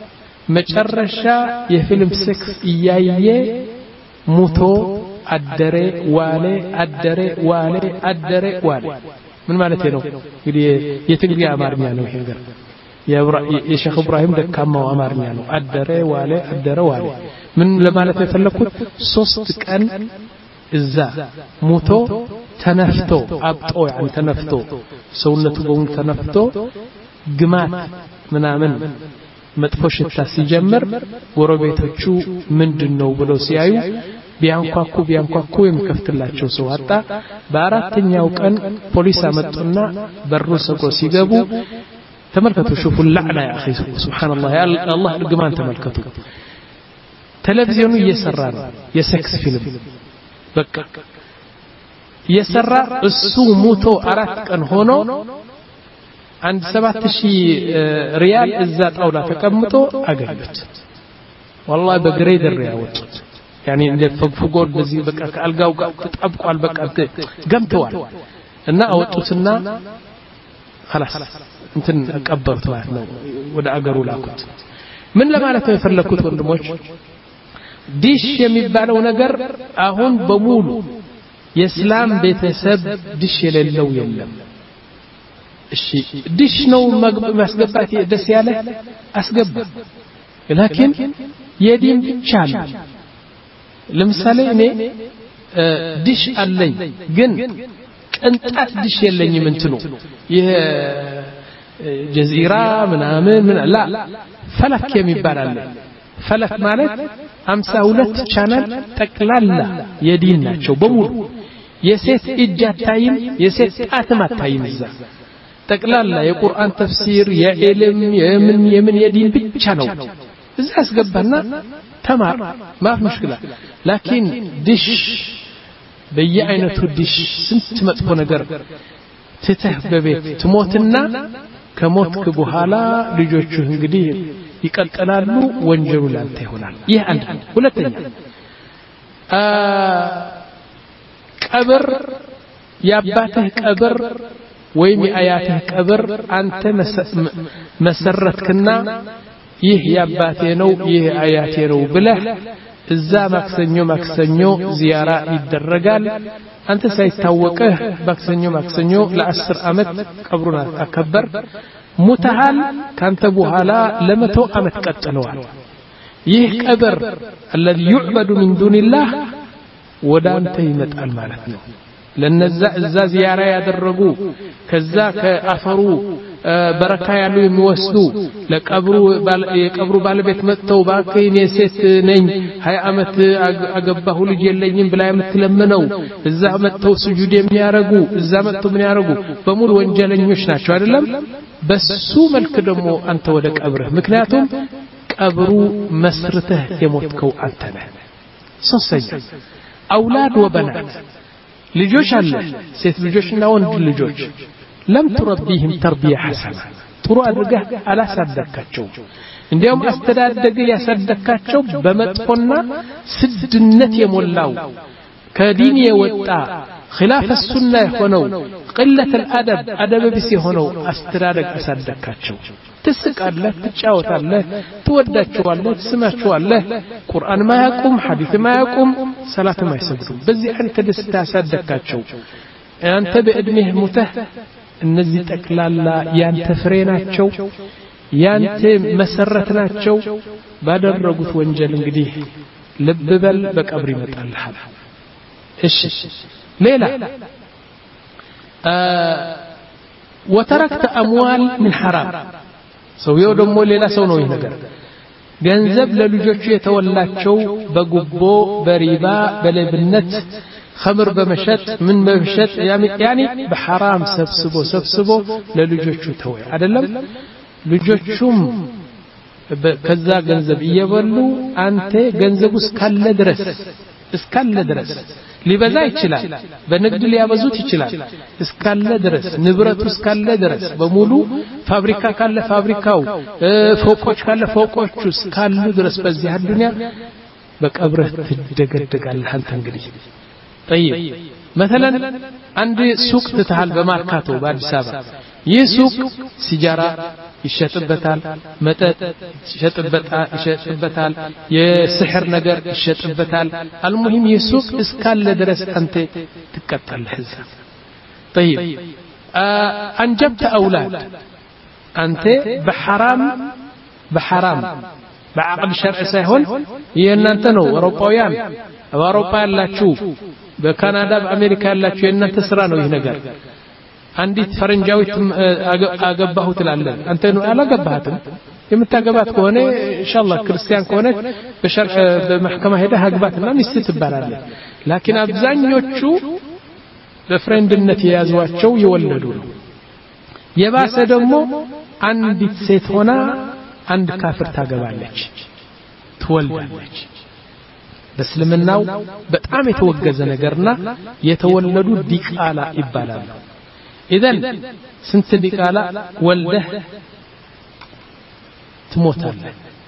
መጨረሻ የፊልም ሴክስ እያየ ሙቶ አደረ ዋለ አደረ ዋለ አደረ ዋለ ምን ማለት ነው እንግዲህ የትግሪ አማርኛ ነው ይሄ ነገር የሼክ ኢብራሂም ደካማው አማርኛ ነው አደረ ዋለ አደረ ዋለ ምን ለማለት የፈለኩት ሶስት ቀን እዛ ሙቶ ተነፍቶ አብጦ ያን ተነፍቶ ሰውነቱ በሙሉ ተነፍቶ ግማት ምናምን መጥፎ ሽታ ሲጀምር ጎረቤቶቹ ምንድነው ብለው ሲያዩ ቢያንኳኩ ቢያንኳኩ የሚከፍትላቸው ሰው አጣ በአራተኛው ቀን ፖሊስ አመጡና በሩ ሰቆ ሲገቡ ተመልከቱ ሹፉ ለዕና ያ اخي ሱብሃንአላህ ያ አላህ ድግማን ተመልከቱ ቴሌቪዥኑ እየሰራ ነው የሴክስ ፊልም በቃ እየሰራ እሱ ሙቶ አራት ቀን ሆኖ አንድ ሰባት ሺህ ሪያል እዛ ጣውላ ተቀምጦ አገኙት والله በግሬደር ያወጡት يعني እንደ ፈግፈጎል በዚህ በቃ ከአልጋው ጋር ተጣብቋል በቃ ገምተዋል እና አወጡትና خلاص እንትን ቀበሩት ማለት ነው ወደ አገሩ ላኩት ምን ለማለት ነው የፈለኩት ወንድሞች ዲሽ የሚባለው ነገር አሁን በሙሉ የእስላም ቤተሰብ ዲሽ የሌለው የለም እሺ ዲሽ ነው ማስገባት ደስ ያለ አስገባ لكن የዲን ብቻ ነው ለምሳሌ እኔ ዲሽ አለኝ ግን ቅንጣት ዲሽ የለኝም እንትኑ ይሄ ጀዚራ ምናምን ምን ላ ፈለክ የሚባል አለ ፈለክ ማለት ሃምሳ ሁለት ቻናል ጠቅላላ የዲን ናቸው በሙሉ የሴት እጅ አታይም የሴት ጣትም አታይም እዛ ጠቅላላ የቁርአን ተፍሲር የዕልም የምን የምን የዲን ብቻ ነው እዛ አስገባና ተማር ማፍ ሙሽክላ لكن ዲሽ በየአይነቱ ዲሽ ስንት መጥፎ ነገር ትተህ በቤት ትሞትና ከሞትክ በኋላ ልጆቹ እንግዲህ ይቀጥላሉ ወንጀሉ ላንተ ይሆናል ይህ አንድ ሁለተኛ ቀብር ያባትህ ቀብር ወይም የአያትህ ቀብር አንተ መሰረትክና ይህ ያባቴ ነው ይህ አያቴ ነው ብለህ እዛ ማክሰኞ ማክሰኞ ዚያራ ይደረጋል አንተ ሳይታወቅህ ማክሰኞ ማክሰኞ ለአስር አመት ቀብሩን አከበር ሙተሃል ካንተ በኋላ ለመቶ አመት ቀጥለዋል ይህ ቀብር الذي يعبد من دون الله ወደ አንተ ይመጣል ማለት ነው ለነዛ እዛ ዚያራ ያደረጉ ከዛ ከአፈሩ በረካ ያሉ የሚወስዱ ለቀብሩ የቀብሩ ባለቤት መጥተው ባከኝ የሴት ነኝ ሃያ አመት አገባሁ ልጅ የለኝም ብላ የምትለምነው እዛ መጥተው ስጁድ የሚያረጉ እዛ መጥተው ምን ያረጉ በሙሉ ወንጀለኞች ናቸው አይደለም በሱ መልክ ደግሞ አንተ ወደ ቀብርህ ምክንያቱም ቀብሩ መስርተህ የሞትከው አንተ ነህ ሶስተኛ አውላድ ወበናት ልጆች አለ ሴት ልጆችና ወንድ ልጆች لم تربيهم تربيه حسنه ጥሩ አድርገህ አላሳደግካቸው እንዲያውም አስተዳደግ ያሳደግካቸው በመጥፎና ስድነት የሞላው ከዲን የወጣ خلاف السنه የሆነው قله الادب አደብ ቢስ የሆነው አስተዳደግ አሳደግካቸው ትስቃለህ ትጫወታለህ ትወዳቸዋለህ ትስማቸዋለህ ቁርአን ማያቁም ሐዲስ ማያቁም ሰላት ማይሰግዱም በዚህ አንተ ደስታ አሳደግካቸው አንተ በእድሜህ ሙተህ እነዚህ ጠቅላላ ያንተ ፍሬ ናቸው ያንተ መሰረት ናቸው ባደረጉት ወንጀል እንግዲህ ልብበል በቀብር ይመጣልሃል እሺ ሌላ وتركت اموال من حرام ሰውየው ደግሞ ሌላ ሰው ነው ይሄ ነገር ገንዘብ ለልጆቹ የተወላቸው በጉቦ በሪባ በለብነት خمر بمشت من بمشت يعني بحرام سبسبو سبسبو للجوجو توي አይደለም ልጆቹም ከዛ ገንዘብ እየበሉ አንተ ገንዘቡ እስካለ ድረስ እስካለ ድረስ ሊበዛ ይችላል በንግድ ሊያበዙት ይችላል እስካለ ድረስ ንብረቱ እስካለ ድረስ በሙሉ ፋብሪካ ካለ ፋብሪካው ፎቆች ካለ ፎቆቹ እስካሉ ድረስ በዚህ ዱንያ በቀብርህ ትደገደጋለህ አንተ እንግዲህ طيب مثلا عند سوق تتحل بماركاتو بأديس أبابا يسوق سيجارة يشتبتال متت يشتبتال يشتبتال يسحر نجر يشتبتال المهم يسوق اسكال لدرس أنت تكتل الحزب طيب آه أنجبت أولاد أنت بحرام بحرام بعقد الشرع سيهون ينانتنو أوروبايان أوروبا لا تشوف بكندا بأمريكا لا تشوف ينانت سرانو يهنجر عندي فرنجاوي أجبهه تلالله أنت إنه ألا جبهتم يمتى جبهت كونه إن شاء الله كريستيان كونه بشرع بمحكمة هذا هجبهتنا نستت بالله لكن أبزان يوتشو بفرند النتياز واتشو يولدون يباس دمو عندي سيت هنا عند كافر تاجبالك تولدالك بسلمناو በጣም የተወገዘ ነገርና የተወለዱ ዲቃላ ይባላል اذا ስንት ዲቃላ ወልደህ ትሞታለህ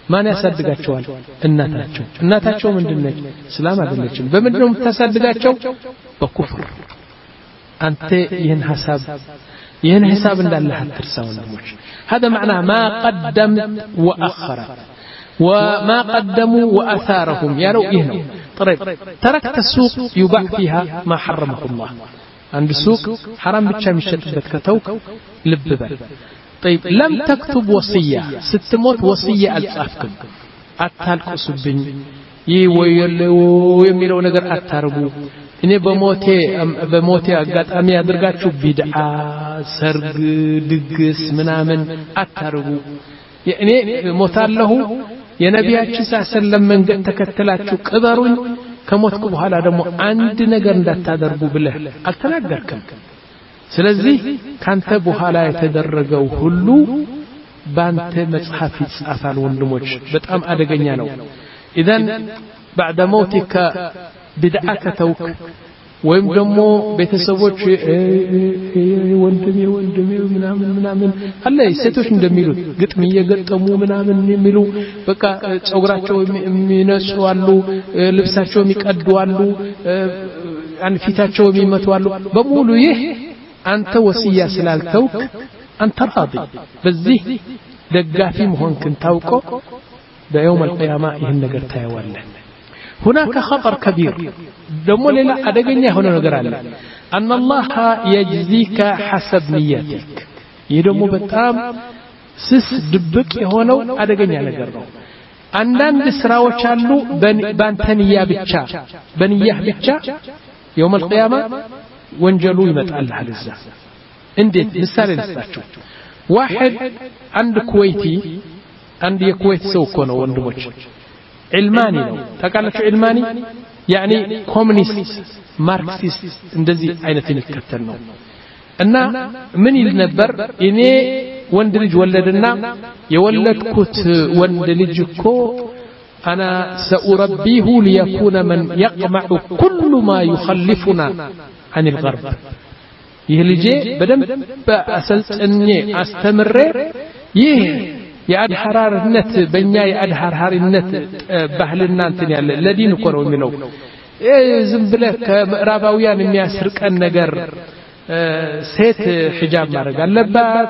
ማን ያሳድጋቸዋል? እናታቸው። እናታቸው ምንድነች? እስላም አይደለችም። በምንድነው የምታሳድጋቸው? በኩፍር። አንተ ይህን ሐሳብ ይህን ሐሳብ እንዳለህ አትርሳው ወንድሞች። هذا معنى ما قدمت وأخرت وما قدموا وأثارهم يا رؤيه ነው. طيب تركت السوق يباع فيها ما حرمه الله. عند السوق حرام ብቻ የሚሸጥበት ከተውክ ልብ በል. طيب لم تكتب وصية ستموت وصية አልጻፍክም አታልቅሱብኝ ይወየለው የሚለው ነገር አታርጉ እኔ በሞቴ በሞቴ አጋጣሚ ያድርጋችሁ ቢድዓ ሰርግ ድግስ ምናምን አታርጉ እኔ ሞታለሁ የነቢያችን ሰለላሁ መንገድ ተከተላችሁ ቅበሩኝ ከሞትኩ በኋላ ደግሞ አንድ ነገር እንዳታደርጉ ብለህ አልተናገርክም ስለዚህ ካንተ በኋላ የተደረገው ሁሉ ባንተ መጽሐፍ ይጻፋል ወንድሞች በጣም አደገኛ ነው ኢዳን بعد موتك بدعك توك ወይም ደግሞ ቤተሰቦች ወንድሜ ወንድሜ ምናምን ምናምን አለ ሴቶች እንደሚሉት ግጥም እየገጠሙ ምናምን የሚሉ በቃ ጸጉራቸው የሚነጹ አሉ ልብሳቸው የሚቀዱ አሉ አንፊታቸው የሚመቱ አሉ በሙሉ ይህ አንተ ወሲያ ስላልተውክ አንተ ራዲ በዚህ ደጋፊ መሆንክን ታውቀው በيوم القيامه ይህን ነገር ታየዋለህ هناك خطر كبير دمو ليلا ادغنيا هنا ነገር አለ ان الله يجزيك حسب نيتك ይደሞ በጣም ስስ ድብቅ የሆነው አደገኛ ነገር ነው አንዳንድ ስራዎች አሉ ባንተንያ ብቻ በንያህ ብቻ يوم القيامه ወንጀሉ ይመጣል አለዛ እንዴት ምሳሌ ልስጣችሁ واحد عند كويتي عند የኩዌት ሰው እኮ ነው ወንድሞች علماني ነው ታውቃላችሁ علماني يعني ኮሙኒስት ማርክሲስት እንደዚህ አይነት ይከተል ነው እና ምን ይል ነበር እኔ ወንድ ልጅ ወለድና የወለድኩት ወንድ ልጅ እኮ انا ساربيه ليكون من يقمع كل ما يخلفنا عن الغرب ይህ ልጅ በደንብ አሰልጥኜ አስተምሬ ይህ የአድሃራርነት በእኛ የአድሃራርነት ባህልና እንትን ያለ ለዲን እኮ ነው የሚለው ዝም ብለህ ከምዕራባውያን የሚያስርቀን ነገር ሴት ሒጃብ ማድረግ አለባት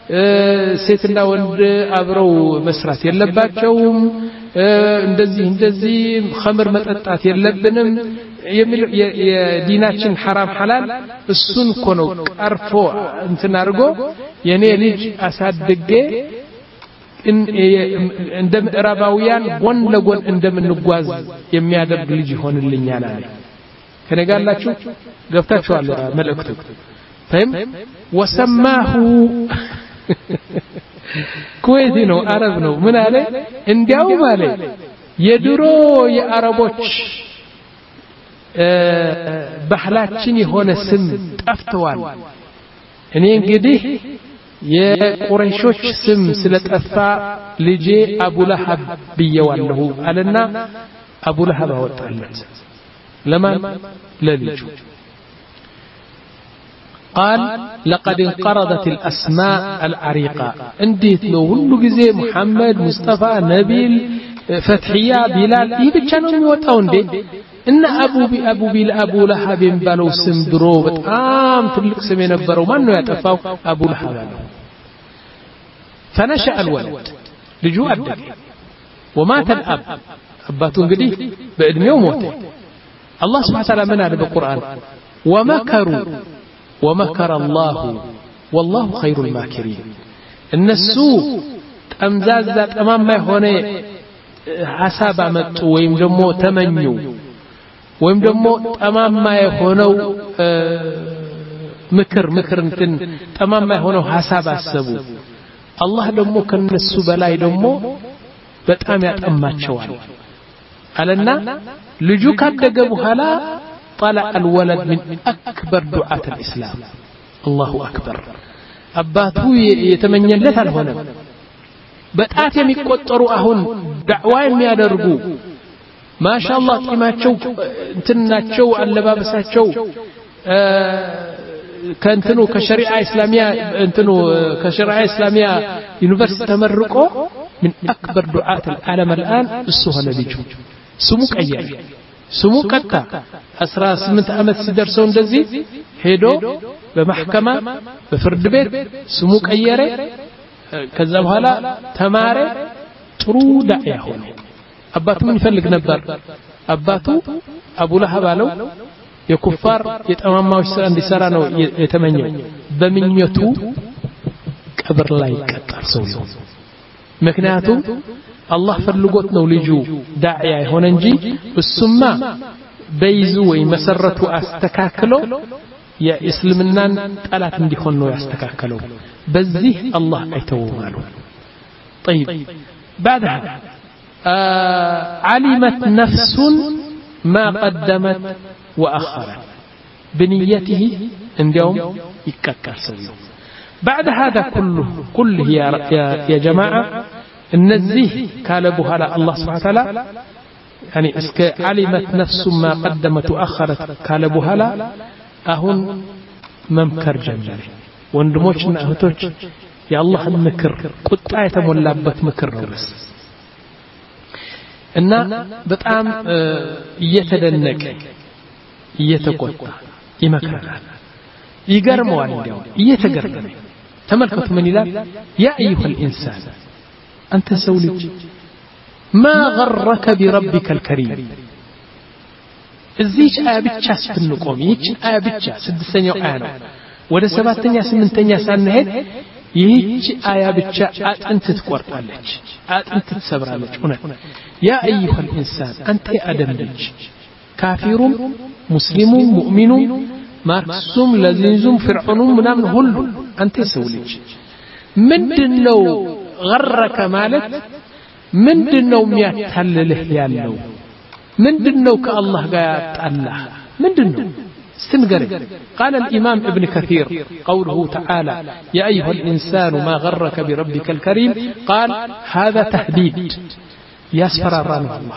ሴትና ወንድ አብረው መስራት የለባቸውም እንደዚህ እንደዚህ ኸምር መጠጣት የለብንም የሚል የዲናችን حرام حلال እሱን እኮ ነው ቀርፎ እንትን አድርጎ የኔ ልጅ አሳድጌ እንደ ምዕራባውያን ጎን ለጎን እንደምንጓዝ የሚያደርግ ልጅ ይሆንልኛል አለ ከነጋላችሁ ገብታችኋል መልእክቱ ፈም ወሰማሁ ኩዌቲ ነው አረብ ነው ምን አለ እንዲያው ማለ የድሮ የአረቦች ባህላችን የሆነ ስም ጠፍተዋል እኔ እንግዲህ የቁረይሾች ስም ስለጠፋ ልጄ አቡ ለሃብ ብየዋለሁ አለና አቡ ለሃብ አወጣለት ለማን ለልጁ قال لقد انقرضت الاسماء العريقه እንዴት ነው ሁሉ ጊዜ መሐመድ ሙስጠፋ ነቢል ፈትህያ ቢላል ይህ ብቻ ነው የሚወጣው እንዴ እና አቡ ቢ አቡ ቢል አቡ ለሃብ የሚባለው ስም ድሮ በጣም ትልቅ ስም የነበረው ማን ነው ያጠፋው አቡ ለሃብ ነው فنشأ الولد ልጁ አደገ ومات الاب አባቱ እንግዲህ በእድሜው ሞተ አላህ Subhanahu Wa Ta'ala ምን አለ በቁርአን ومكروا ومكر الله والله خير الماكرين እነሱ ጠምዛዛ ጠማማ የሆነ ሐሳብ አመጡ ወይም ደግሞ ተመኙ ወይም ደግሞ ጠማማ የሆነው ምክር ምክር እንትን ጠማማ የሆነው ሐሳብ አሰቡ አላህ ደግሞ ከነሱ በላይ ደግሞ በጣም ያጠማቸዋል አለና ልጁ ካደገ በኋላ طلع الولد من اكبر دعاة الاسلام الله اكبر አባቱ የተመኘለት አልሆነም በጣት የሚቆጠሩ አሁን ዳዕዋ የሚያደርጉ ማሻአላህ ቂማቸው እንትናቸው አለባበሳቸው ከእንትኑ ከሸሪዓ እስላሚያ እንትኑ ከሸሪዓ እስላሚያ ዩኒቨርሲቲ ተመርቆ من أكبر دعاة العالم الآن السهل لجو سمو قير سمو قطع أسرى سمنت أمت سدرسون دزي هيدو بمحكمة بفرد بيت سمو قير كذا بحالا تماري ጥሩ ዳዒያ ሆነ አባቱ ምን ይፈልግ ነበር አባቱ አቡ ለሀብ አለው የኩፋር የጠማማዎች ስራ እንዲሰራ ነው የተመኘው በምኞቱ ቀብር ላይ ቀጣር ሰው ነው ምክንያቱም አላህ ፈልጎት ነው ልጁ ዳዒያ ሆነ እንጂ እሱማ በይዙ ወይ መሰረቱ አስተካክሎ የእስልምናን ጠላት እንዲሆን ነው ያስተካከለው በዚህ አላህ አይተውማሉ طيب بعدها آه علمت نفس ما قدمت وأخرت بنيته اليوم يككر سويه بعد هذا كله كله يا, يا, يا جماعة النزيه كالبها الله سبحانه وتعالى يعني اسك علمت نفس ما قدمت وأخرت كالبها أهون ممكر جمجري وندموشنا أهتوش يا الله المكر قد آية مولابت مكر نورس إن بطعام يتدنك يتقوى يمكرنا يقرموا عن اليوم يتقرموا تملكت من الله يا أيها الإنسان أنت سولج ما غرك بربك الكريم الزيج آبتشا ستنقوم يتش آبتشا سد سنة آنا وده سباتنيا سمنتنيا سنهد ይህች አያ ብቻ አጥንት ትቆርጣለች አጥንት ትሰብራለች ሆነ ያ አዩሃ الانسان አንተ አደም ልጅ ካፊሩም ሙስሊሙም ሙእሚኑም ማርክሱም ለዚንዙም ፍርዑኑም ምናምን ሁሉ አንተ ሰው ልጅ ምንድነው غرك ማለት ምንድነው የሚያታልልህ ያለው ምንድነው ከአላህ ጋር ያጣላህ ምንድነው استنقر قال الإمام ابن كثير قوله تعالى يا أيها الإنسان ما غرك بربك الكريم قال هذا تهديد يسفر الرانه الله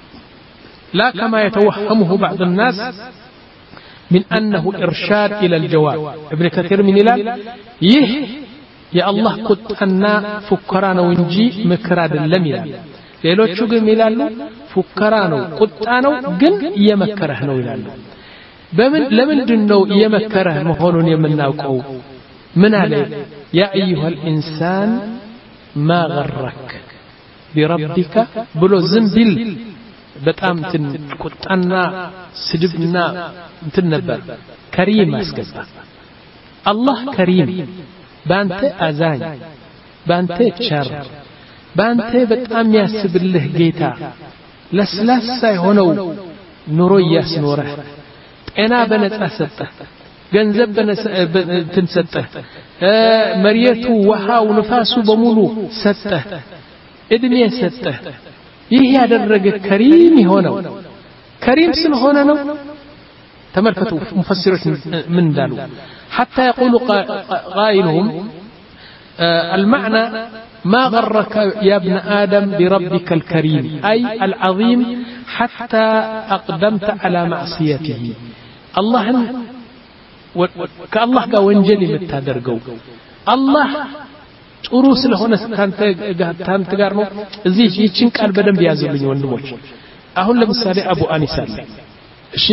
لا كما يتوهمه بعض الناس من أنه إرشاد إلى الجواب ابن كثير من إلال يه يا الله قد أنا فكران ونجي مكراد اللميل ليلو تشوق ميلالو فكرانو قد أنا قن يمكرهنو إلالو بمن لمندنو يمكره مهون يمناوقو من عليه يا أيها الإنسان ما غرك بربك بلو زنبل بتام تنقطنا سجبنا تنبر كريم اسكبا الله كريم بانت أزاي بانت شر بانت بتام ياسب الله جيتا لسلاسة هونو نورو ياسنوره أنا بنت أسته جنزب بنت سته مريته وها ونفاسه بمولو سته إدمي سته ይህ ያደረገ كريم هنا كريم سن هنا ነው ተመልከቱ ሙፈሲሮች ምን እንዳሉ حتى يقول قائلهم المعنى ما غرك يا ابن آدم بربك الكريم أي العظيم حتى أقدمت على معصيته الله كالله قا وانجلي متادرقو الله ጥሩ ስለሆነ ካንተ ካንተ ጋር ነው እዚህ ይችን ቃል በደንብ ያዙልኝ ወንድሞች አሁን ለምሳሌ አቡ አኒስ አለ እሺ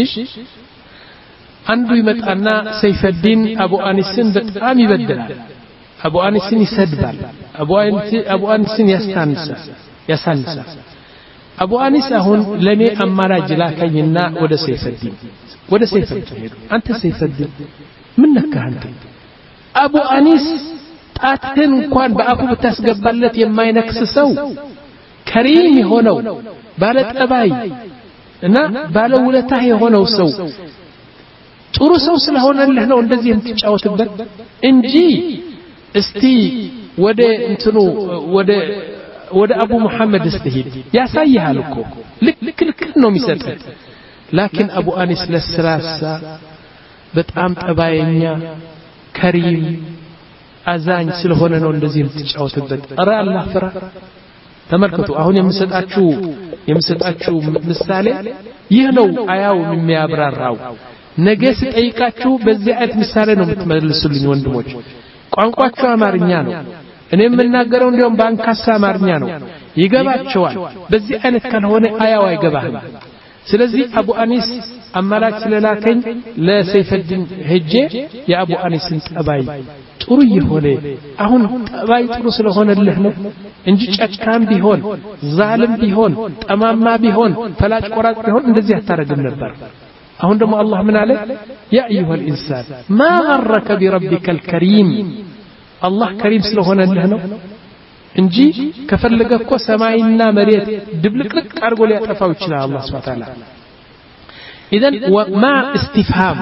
አንዱ ይመጣና ሰይፈዲን አቡ አኒስን በጣም ይበድላል አቡ አኒስን ይሰድባል አቡ አኒስ አቡ አኒስን ያስታንሳል ያሳንሳል አቡ አኒስ አሁን ለኔ አማራጅ ላከኝና ወደ ሰይፈዲን ወደ ሰይፈዲን ሄዱ አንተ ሰይፈዲን ምን ነካህ አንተ አቡ አኒስ ጣትን እንኳን በአፉ ብታስገባለት የማይነክስ ሰው ከሪም የሆነው ባለ ጠባይ እና ባለ ውለታ የሆነው ሰው ጥሩ ሰው ስለሆነልህ ነው እንደዚህ የምትጫወትበት እንጂ እስቲ ወደ እንትኑ ወደ ወደ አቡ መሐመድ እስተሂድ ያሳያል እኮ ልክ ልክ ነው የሚሰጠው ላኪን አቡ አኒስ ለስላሳ በጣም ጠባየኛ ከሪም አዛኝ ስለሆነ ነው እንደዚህ የምትጫወትበት አረ አላህ ፍራ ተመልከቱ አሁን የምሰጣችሁ የምሰጣችሁ ምሳሌ ይህ ነው አያው የሚያብራራው ነገ ስጠይቃችሁ በዚህ አይነት ምሳሌ ነው የምትመልሱልኝ ወንድሞች ቋንቋችሁ አማርኛ ነው እኔ የምናገረው እንደውም ባንካሳ አማርኛ ነው ይገባቸዋል በዚህ አይነት ካልሆነ አያው አይገባህም ስለዚህ አቡ አኒስ አማላክ ስለላከኝ ለሰይፈዲን ሄጄ የአቡ አኒስን ጠባይ ጥሩ ይሆነ አሁን ጠባይ ጥሩ ስለሆነልህ ነው እንጂ ጨካም ቢሆን ዛልም ቢሆን ጠማማ ቢሆን ፈላጭ ቆራጥ ቢሆን እንደዚህ አታረግም ነበር አሁን ደግሞ አላህ ምን አለ ያ አዩሃ الانسان ما غرك بربك الكريم አላህ ከሪም ስለሆነልህ ነው እንጂ ከፈለገ እኮ ሰማይና መሬት ድብልቅልቅ አድርጎ ሊያጠፋው ይችላል አላህ Subhanahu Wa Ta'ala اذا وما استفهام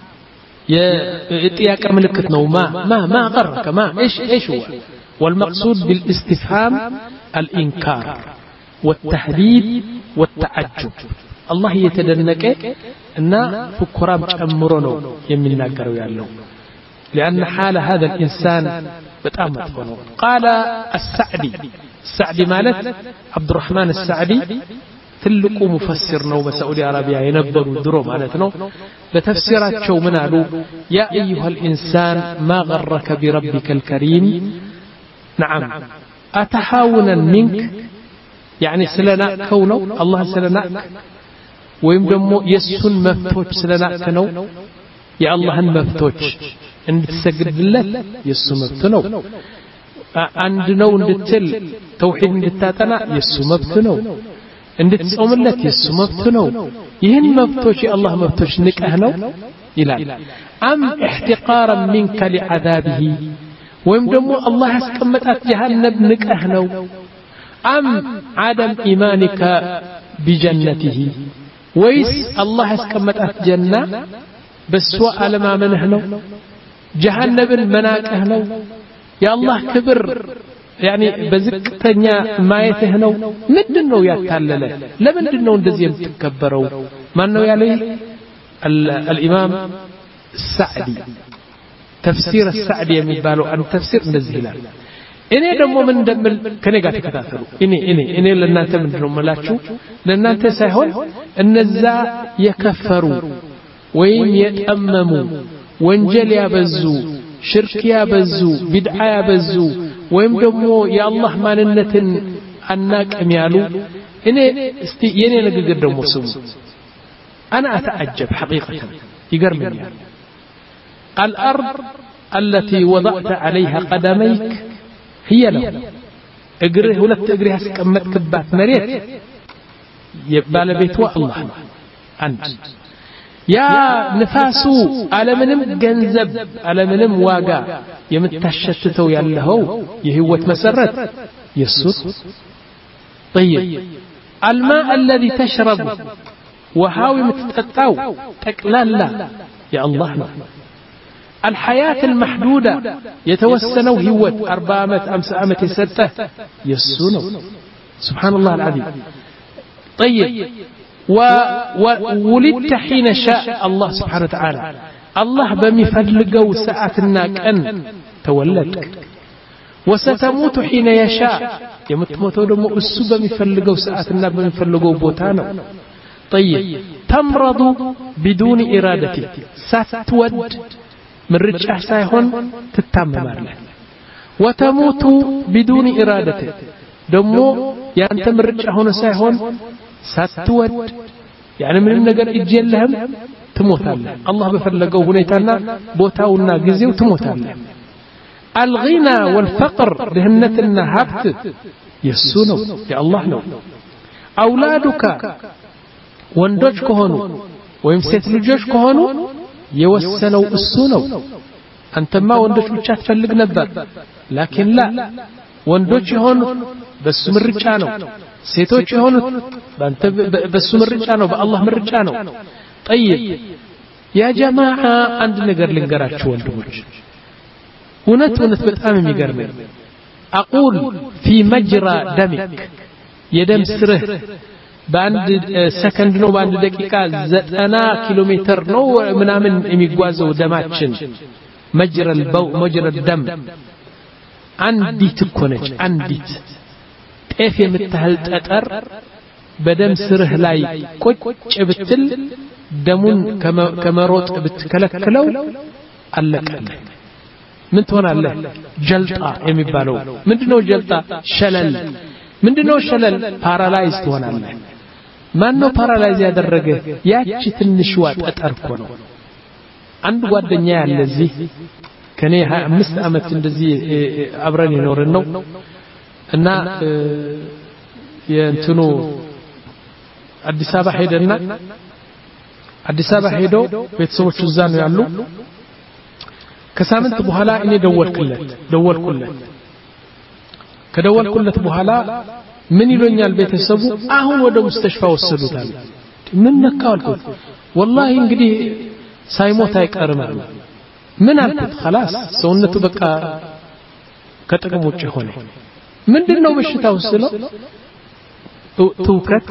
የጥያቄ ምልክት ነው ما ما ما غرك ما ايش ايش هو والمقصود بالاستفهام الانكار والتهديد والتعجب الله يتدنق ان فكرام ጨምሮ ነው የሚናገረው ያለው لأن حال هذا الإنسان بتأم مطفونه قال السعدي السعدي مالت عبد الرحمن السعدي تلقوا مفسر نو بسعودي عربية ينبروا درو مالتنا لتفسيرات شو منالو يا أيها الإنسان ما غرك بربك الكريم نعم أتحاونا منك يعني سلنا كونه الله سلنا ويمدمو يسن مفتوج سلنا كنو يا الله مفتوج እንድትሰግድለት የሱ መብት ነው አንድ ነው እንድትል ተውሂድ እንድታጠና የሱ መብት ነው እንድትጾምለት የሱ መብት ነው ይህን መብቶች የአላህ መብቶች ንቀህ ነው ይላል አም احتقارا منك لعذابه ወይም ደግሞ አላህ ያስቀመጣት ጀሃነም ንቀህ ነው አም عدم ايمانك بجنته ወይስ አላህ ያስቀመጣት ጀና በሷ አለማመንህ ነው جهنمن مناقه ነው ያአላህ ክብር يعني በዝቅተኛ ማየትህ ነው ምንድነው ያታለለ ለምንድነው እንደዚህ የምትከበረው ማን ነው ያለው الامام السعدي تفسير السعدي የሚባለው አንድ ተፍሲር እንደዚህ ይላል እኔ ደግሞ ምን እንደምል ከኔ ጋር ተከታተሉ እኔ እኔ እኔ ለእናንተ ምንድነው መላችሁ ለእናንተ ሳይሆን እነዛ የከፈሩ ወይም የጠመሙ ወንጀል ያበዙ ሽርክ ያበዙ ቢድዓ ያበዙ ወይም ደግሞ የአላህ ማንነትን አናቀም ያሉ እኔ እስቲ የኔ ንግግር ደግሞ ስሙ انا اتعجب حقيقه يገርመኛል الارض التي وضعت عليها قدميك هي له እግርህ ሁለት እግርህ ያስቀመጥክባት መሬት የባለቤቷ አላህ ነው አንድ ያ ንፋሱ ዓለምንም ገንዘብ ዓለምንም ዋጋ የምታሸትተው ያለው የህይወት መሰረት ኢየሱስ طيب الماء الذي تشرب وهاو يمتطاو تقلالا يا الله ነው الحياة المحدودة يتوسنوا هيوت أربعة عامات أمس عامات يسته يسونه سبحان الله العظيم طيب وولدت حين شاء الله سبحانه وتعالى الله بمفلقوا ساعتنا كأن تولدك وستموت حين يشاء يموت موتو دمو اسو بمفلقوا ساعتنا بمفلقوا بوتانا طيب تمرض بدون إرادتك ستود من رجع سايهون تتمم لك وتموت بدون إرادتك دمو يعني من رجع هون سايهون ستود يعني من النجار إجيلهم تموتالله الله بفلقوا هنيتنا بوتاونا جزيو تموتالله الغنى والفقر بهنتنا هبت يسونو يا الله نو أولادك وندوش كهونو ويمسيت لجوش كهونو يوسنو السونو أنت ما وندوش بتشات فلق نبر لكن لا وندوش هونو بس مرجانو سيتوش هونو بس مرجانو بالله مرجانو طيب يا جماعة عند نجر لنجرات شو وندوش ونت ونت بتأمم يجرمي أقول في مجرى دمك يدم سره باند سكند نو باند دقيقة زتنا كيلومتر نو منامن يميقوازو دماتشن مجرى البو مجرى الدم عندي تكونج عندي تأفي متهل تأتر بدم سره لاي كوش بتل دمون كما كما روت بتكلكلو ألك ألك ምን ትሆናለህ ጀልጣ የሚባለው ምንድነው ጀልጣ ሸለል ምንድነው ሸለል ፓራላይዝ ትሆናለህ ማን ነው ፓራላይዝ ያደረገ ያቺ ትንሽዋ ጠጠር እኮ ነው አንድ ጓደኛ ያለ እዚህ ከኔ ሃያ አምስት አመት እንደዚህ አብረን የኖርን ነው እና የእንትኑ አዲስ አበባ ሄደና አዲስ አበባ ሄዶ ቤተሰቦቹ እዛ ነው ያሉ ከሳምንት በኋላ እኔ ደወልኩለት ደወልኩለት ከደወልኩለት በኋላ ምን ይሎኛል ቤተሰቡ አሁን ወደ ሙስተሽፋ ወሰዱታል ምን ነካውልኩት والله እንግዲህ ሳይሞት አይቀርም ምን አልኩት خلاص ሰውነቱ በቃ ከጥቅም ውጭ ሆነ ምንድነው በሽታው ስለው ትውከት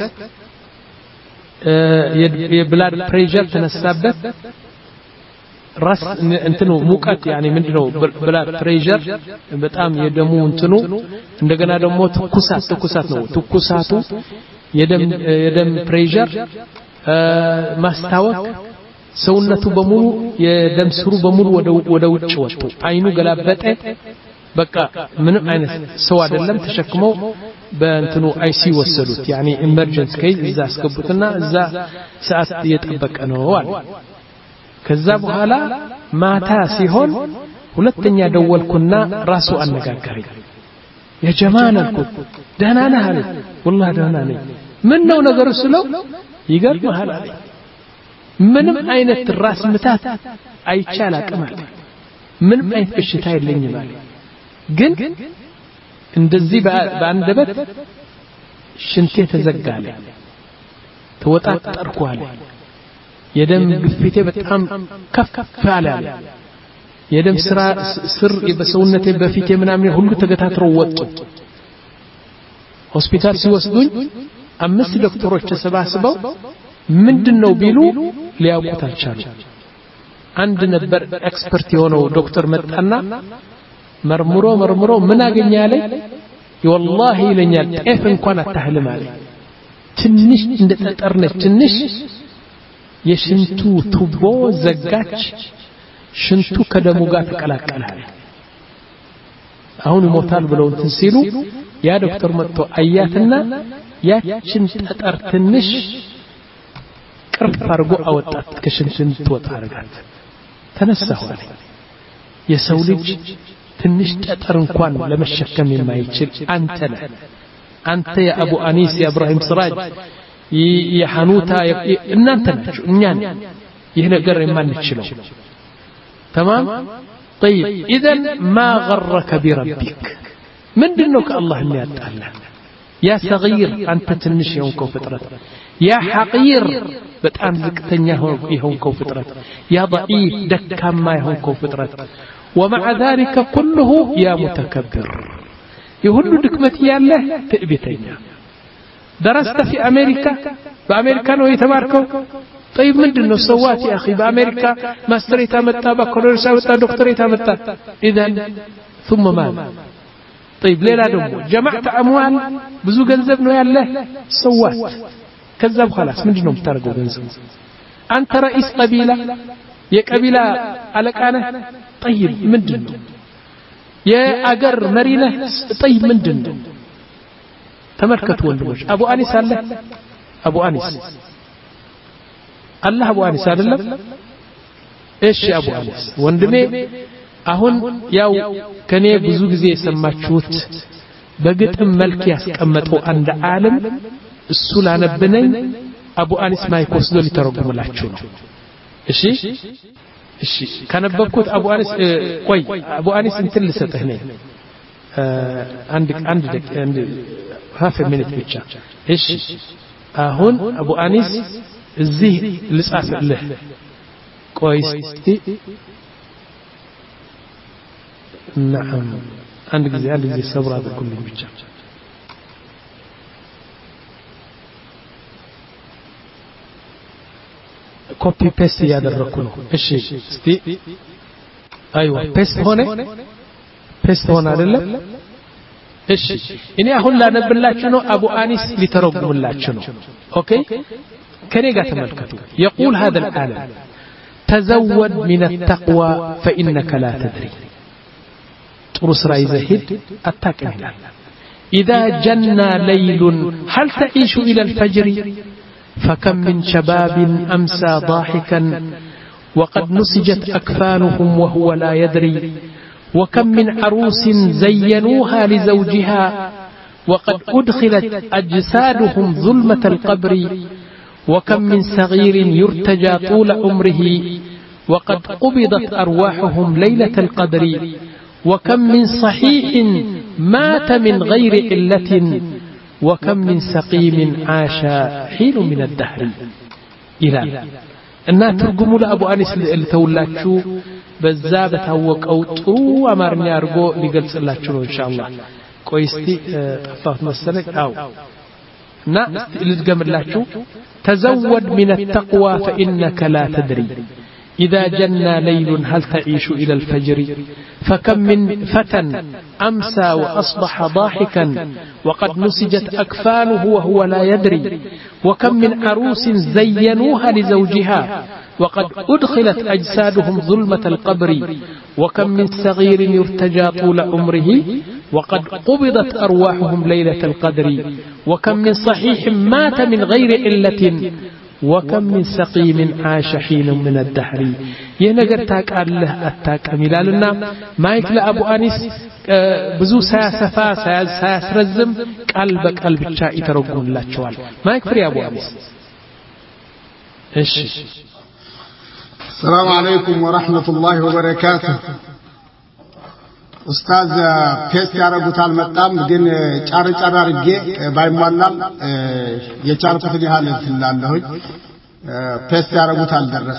የብላድ ፕሬሸር ተነሳበት ራስ እንትኑ ሙቀት يعني ምንድነው ብላድ ፕሬሸር በጣም የደሙ እንትኑ እንደገና ደግሞ ትኩሳት ትኩሳት ነው ትኩሳቱ የደም የደም ፕሬሸር ማስታወክ ሰውነቱ በሙሉ የደም ስሩ በሙሉ ወደ ወደ ውጭ ወጡ አይኑ ገላበጠ በቃ ምንም አይነት ሰው አይደለም ተሸክመው በእንትኑ አይሲ ወሰዱት يعني emergency case እዛ አስገቡትና እዛ ሰዓት እየጠበቀ ነው አለ ከዛ በኋላ ማታ ሲሆን ሁለተኛ ደወልኩና ራሱ አነጋገረኝ የጀማን አልኩት ደህና ነህ አለ والله ደህና ነኝ ምን ነው ነገሩ ስለው ይገርምሃል አለ ምንም አይነት ራስ ምታት አይቻል አቅማል ምንም አይነት በሽታ የለኝም አለ ግን እንደዚህ በአንደበት ሽንቴ ተዘጋለ ተወጣጣርኩ አለ የደም ግፊቴ በጣም ከፍ አለ የደም ስራ ስር በሰውነቴ በፊቴ ምናምን ሁሉ ተገታትረው ወጡ ሆስፒታል ሲወስዱኝ አምስት ዶክተሮች ተሰባስበው ምንድነው ቢሉ ሊያውቁት አልቻሉ አንድ ነበር ኤክስፐርት የሆነው ዶክተር መጣና መርምሮ መርምሮ ምን አገኛለኝ والله ይለኛል ጤፍ እንኳን አታህልም አለ ትንሽ እንደ ጠጠርነች ትንሽ የሽንቱ ቱቦ ዘጋች ሽንቱ ከደሙ ጋር ተቀላቀለ አሁን ሞታል ብለው እንትን ሲሉ ያ ዶክተር መጥቶ አያትና ያችን ጠጠር ትንሽ ቅርፍ አድርጎ አወጣት ከሽንት ትወጣ አረጋት ተነሳሁ አለ የሰው ልጅ ትንሽ ጠጠር እንኳን ለመሸከም የማይችል አንተ ነህ አንተ ያ አቡ አኒስ ያ ኢብራሂም ስራጅ የሐኑታ እናንተ ናችሁ እኛን ይህ ነገር የማንችለው تمام طيب اذا ما غرك بربك ምንድነው ከአላህ የሚያጣላ يا صغير انت ትንሽ የሆንከው ፍጥረት يا حقير በጣም ዝቅተኛ የሆንከው ፍጥረት يا ضعيف ደካማ የሆንከው ፍጥረት ومع ذلك كله يا متكبر يهሉ ድክመት ያለ ትዕቢተኛ درست في امريكا በአሜሪካ ነው የተማርከው طيب ምንድነው ሰዋት يا اخي በአሜሪካ ማስተሬታ መጣ በኮሎርሳ ወጣ ዶክተሬታ መጣ اذا ثم ماذا طيب ሌላ ደግሞ جمعت اموال ብዙ ገንዘብ ነው ያለ ሰዋት ከዛ በኋላስ ምንድነው የምታደርገው ገንዘብ አንተ رئيس قبيله የቀቢላ አለቃ ነህ طيب ምንድነው የአገር መሪ ነህ طيب ምንድነው ተመልከቱ ወንድሞች አቡ አኒስ አለ አቡ አኒስ አላህ አቡ አኒስ አይደለም እሺ አቡ አኒስ ወንድሜ አሁን ያው ከኔ ብዙ ጊዜ የሰማችሁት በግጥም መልክ ያስቀመጠው አንድ ዓለም እሱ ላነብነኝ አቡ አኒስ ማይኮስዶ ሊተረጉምላችሁ ነው እሺ እሺ ካነበብኩት አቡ አኒስ ቆይ አቡ አኒስ እንትን ልሰጥህ ነኝ አንድ አንድ ደቂቃ አንድ half a minute ብቻ እሺ አሁን አቡ አኒስ እዚህ ልጻፍልህ ቆይ እስቲ نعم አንድ ጊዜ አንድ ጊዜ ሰብር አድርጉልኝ ብቻ ኮፒ ፔስት ያደረኩ ነው እሺ እስቲ አይዋ ፔስት ሆነ ፔስት ሆነ አይደለ እሺ እኔ አሁን ላነብላችሁ ነው አቡ አኒስ ሊተረጉምላችሁ ነው ኦኬ ከኔ ጋር ተመልከቱ يقول هذا العالم تزود من التقوى فإنك لا تدري ጥሩ ስራ ይዘህድ አታቀም ይላል إذا جنى ليل هل تعيش إلى الفجر فكم من شباب أمسى ضاحكا وقد نسجت أكفانهم وهو لا يدري وكم من عروس زينوها لزوجها وقد أدخلت أجسادهم ظلمة القبر وكم من صغير يرتجى طول عمره وقد قبضت أرواحهم ليلة القدر وكم من صحيح مات من غير علة وكم من سقيم عاش حين من الدهر إلى أن ترجموا لأبو أنس اللي تولاتشو بزابة وقو طرو أمرني أرجو لقلت الله إن شاء الله كويستي تفاهم مسلك أو نا لتجمع الله تزود من التقوى فإنك لا تدري إذا جنى ليل هل تعيش إلى الفجر فكم من فتى أمسى وأصبح ضاحكا وقد نسجت أكفانه وهو لا يدري وكم من عروس زينوها لزوجها وقد أدخلت أجسادهم ظلمة القبر وكم من صغير يرتجى طول عمره وقد قبضت أرواحهم ليلة القدر وكم من صحيح مات من غير علة وكم من سقيم عاش حين من الدهر ينقر تاك الله أتاك أميلالنا ما يكلا أبو أنيس بزو سياسفا سياسرزم قلبك قلب الشاء ترقون لا تشوال ما يكفر يا أبو أنيس إيش السلام عليكم ورحمة الله وبركاته أستاذ بيس يارغوت المقام ግን ጫር ጫር አርጌ ባይሟላም የቻልኩትን ያህል እንትላለሁኝ ፔስ ያረጉት አልደረሰ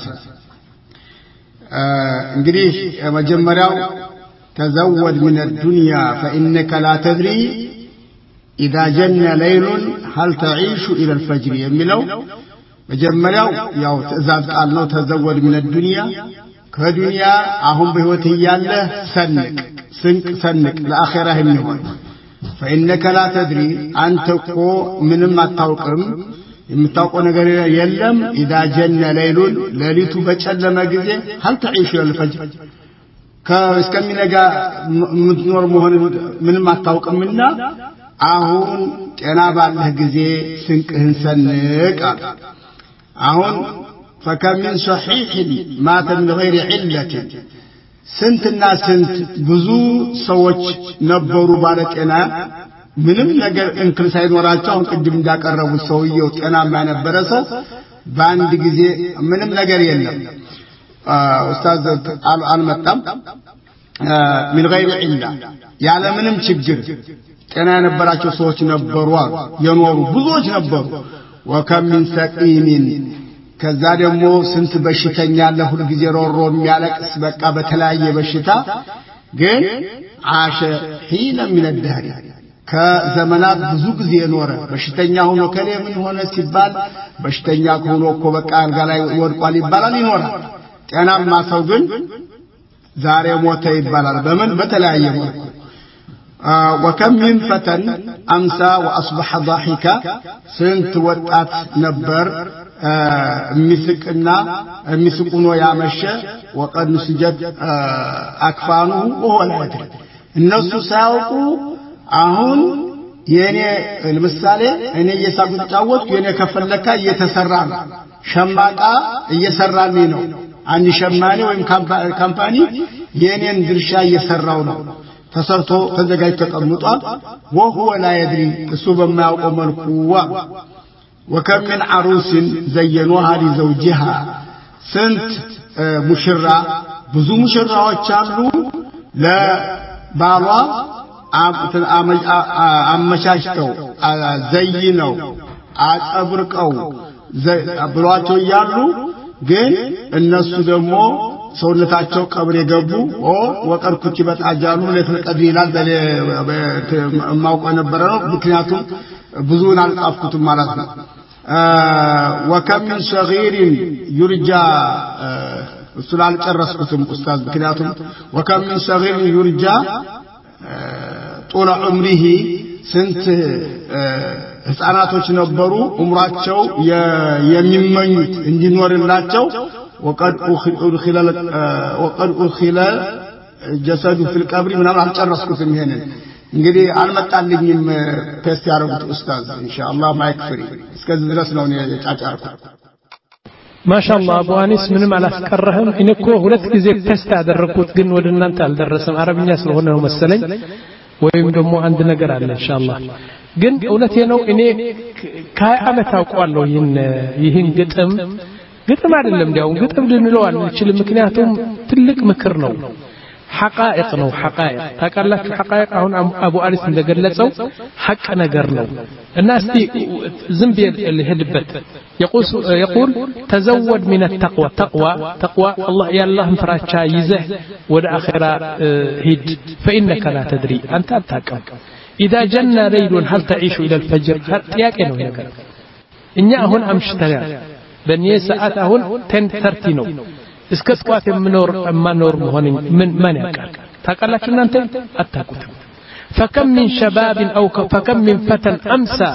እንግዲህ መጀመሪያው تزود من الدنيا فإنك لا تدري إذا جن ليل هل تعيش إلى الفجر የሚለው መጀመሪያው ያው ትዕዛዝ ቃል ነው ተዘወድ من الدنيا ከዱንያ አሁን በህይወት ያለ ሰንቅ سنك سنك لآخره النهون فإنك لا تدري أنت قو من ما توقم يمتوقع نقر يلم إذا جن ليل ليلت بجل ما جزي هل تعيش الفجر كاسكمي نجا متنور مهون من ما توقم منا أهون أنا بعد جزي سنك هنسنك أهون فكم من صحيح مات من غير علة سنتنا سنت ብዙ ሰዎች ነበሩ ባለጤና ምንም ነገር እንክል ሳይኖራቸው አሁን ቅድም እንዳቀረቡ ሰውየው ጤናማ ነበረ ሰው በአንድ ጊዜ ምንም ነገር የለም ኡስታዝ አልመጣም من غير عله ያለ ምንም ችግር ጤና የነበራቸው ሰዎች ነበሩ የኖሩ ብዙዎች ነበሩ وكم من سقيم ከዛ ደግሞ ስንት በሽተኛ አለ ሁሉ ጊዜ ሮሮ የሚያለቅስ በቃ በተለያየ በሽታ ግን عاش حين من الدهر ከዘመናት ብዙ ጊዜ ኖረ በሽተኛ ሆኖ ከሌ ምን ሆነ ሲባል በሽተኛ ሆኖ እኮ በቃ አልጋ ላይ ወድቋል ይባላል ይኖራል ጤናማ ሰው ግን ዛሬ ሞተ ይባላል በምን በተለያየ መልኩ وكم من فتى أمسى وأصبح ضاحكا سنت وطات نبر مسكنا مسكونو يا مشى وقد نسجت أكفانه وهو لا يدري الناس ساوقوا አሁን የኔ ለምሳሌ እኔ እየሳቁት ጫወት የኔ ከፈለካ እየተሰራ ነው ሸማቃ እየሰራልኝ ነው አንድ ሸማኔ ወይም ካምፓኒ የኔን ድርሻ እየሰራው ነው ተሰርቶ ተዘጋጅቶ ተቀምጧል وهو لا يدري እሱ በማያውቀው መልኩ وكم من عروس زينوها لزوجها سنت مشرع ብዙ ሙሽራዎች አሉ ለባሏ አመቻችተው ዘይነው አጸብርቀው ብሏቸው ያሉ ግን እነሱ ደግሞ ሰውነታቸው ቀብር የገቡ ኦ ወቀር ኩቲበት አጃሉ ለተቀድ ይላል በማውቀው ነበር ነው ምክንያቱም ብዙውን አልጻፍኩትም ማለት ነው وكم من صغير يرجى سلال ጨረስኩትም ኡስታዝ ምክንያቱም وكم من صغير يرجى طول عمره سنت ህፃናቶች ነበሩ ዑምራቸው የሚመኙት እንዲኖርላቸው وقد أدخل وقد أدخل ጀሰዱ في القبر ምናምን አልጨረስኩትም ይሄንን እንግዲህ አልመጣልኝም ቴስት ያደርጉት ኡስታዝ ኢንሻአላህ ማይክፍሪ እስከዚህ ድረስ ነው የጫጫርኩት ማሻአላህ አቡ አኒስ ምንም አላስቀረህም እኔ እኮ ሁለት ጊዜ ቴስት ያደረኩት ግን ወደ እናንተ አልደረሰም አረብኛ ስለሆነ ነው መሰለኝ ወይም ደግሞ አንድ ነገር አለ ኢንሻአላህ ግን እውነቴ ነው እኔ ከአመት አውቀዋለሁ ይህን ይህን ግጥም ግጥም አይደለም እንዲያው ግጥም ልንለው አንችልም ምክንያቱም ትልቅ ምክር ነው حقائق ነው حقائق ታውቃላችሁ حقائق አሁን አቡ አሊስ እንደገለጸው ሐቅ ነገር ነው እና እስቲ ዝም ቢልህድበት يقول يقول تزود من التقوى تقوى تقوى الله يا الله ፍራቻ ይዘህ ወደ አኺራ ሂድ فانك لا تدري انت አታውቅም اذا جن ليل هل تعيش الى الفجر ጥያቄ ነው ነገር እኛ አሁን አምሽተናል በእኔ ሰዓት አሁን ten thirty ነው እስከ ጥዋት የምኖር ማኖር መሆን ምን ማን ያውቃል ታውቃላችሁ እናንተ አታውቁትም فكم من شباب او فكم من فتى امسى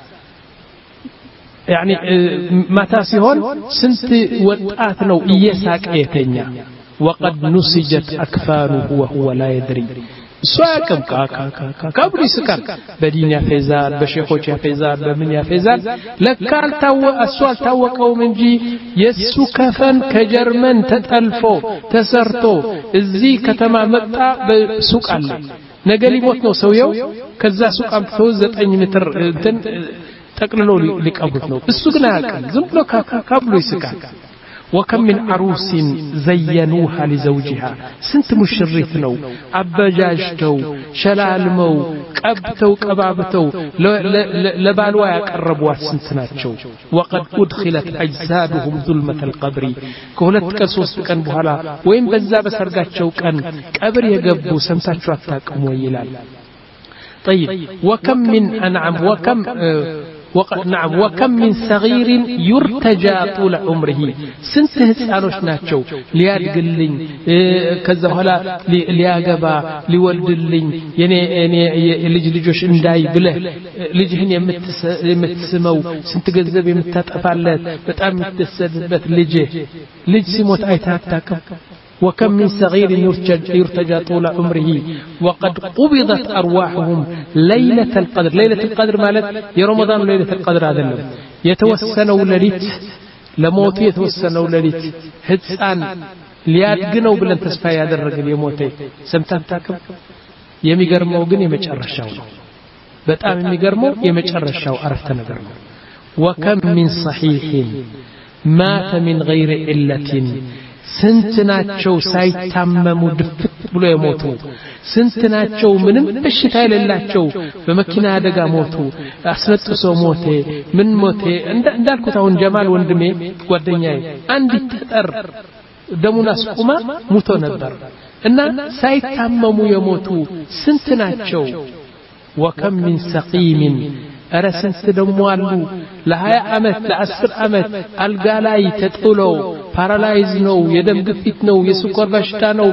يعني متى ሲሆን ስንት ወጣት ነው እየሳቀ የተኛ وقد نسجت اكفانه وهو لا يدري ሷቀም ካብሪ ስካል በዲን ያፈዛል በሼኾች ያፈዛል በምን ያፈዛል ለካል ታው አሷል ታወቀውም እንጂ የሱ ከፈን ከጀርመን ተጠልፎ ተሰርቶ እዚህ ከተማ መጣ በሱቅ አለ ነገ ሊሞት ነው ሰውየው ከዛ ሱቅ አምጥቶ ዘጠኝ ሜትር እንትን ጠቅልሎ ሊቀቡት ነው እሱ ግን አያውቅም ዝም ብሎ ካብሎ ይስቃል وكم من عروس زينوها لزوجها سنت مشرف نو أبجاجتو شلالمو قبتو قبابتو لبالوا يقربوا سنتناتشو وقد أدخلت أجسادهم ظلمة القبر كهلت كسوس كان بحالا وين بزا بسرقاتشو كان قبر يقبو سمتاتشو أتاكم ويلال طيب وكم من أنعم وكم آه نعم وكم من صغير يرتجى طول عمره سنت ህፃኖች ናቸው ሊያድግልኝ ከዛ በኋላ ሊያገባ ሊወልድልኝ የኔ እኔ ልጅ ልጆች እንዳይ ብለህ ልጅህን የምትስመው ስንት ገንዘብ የምታጠፋለት በጣም የምትደሰትበት ልጅ ልጅ ሲሞት አይታታከም وكم من صغير يرتجى طول عمره وقد قبضت أرواحهم ليلة القدر ليلة القدر مالت يا رمضان ليلة القدر هذا يتوسنوا لليت لموت يتوسنوا لليت هتسان ليادقنوا بلن تسفى هذا الرجل يموتي سمتان تاكم يميقرمو قن يمجرشاو بتأم يميقرمو يمجرشاو عرفت نقرمو وكم من صحيح مات من غير علة ስንትናቸው ሳይታመሙ ድፍት ብሎ የሞቱ ስንትናቸው ምንም በሽታ የሌላቸው በመኪና አደጋ ሞቱ አስነጥሶ ሞተ ምን ሞተ እንዳልኩት አሁን ጀማል ወንድሜ ጓደኛዬ አንዲት ጠር ደሙን አስቁማ ሙቶ ነበር እና ሳይታመሙ የሞቱ ስንትናቸው وكم من سقيم أرى سنت دموالو لهاي أمت لعشر أمت القالاي تطولو بارالايز نو يدم قفت نو يسكر بشتا نو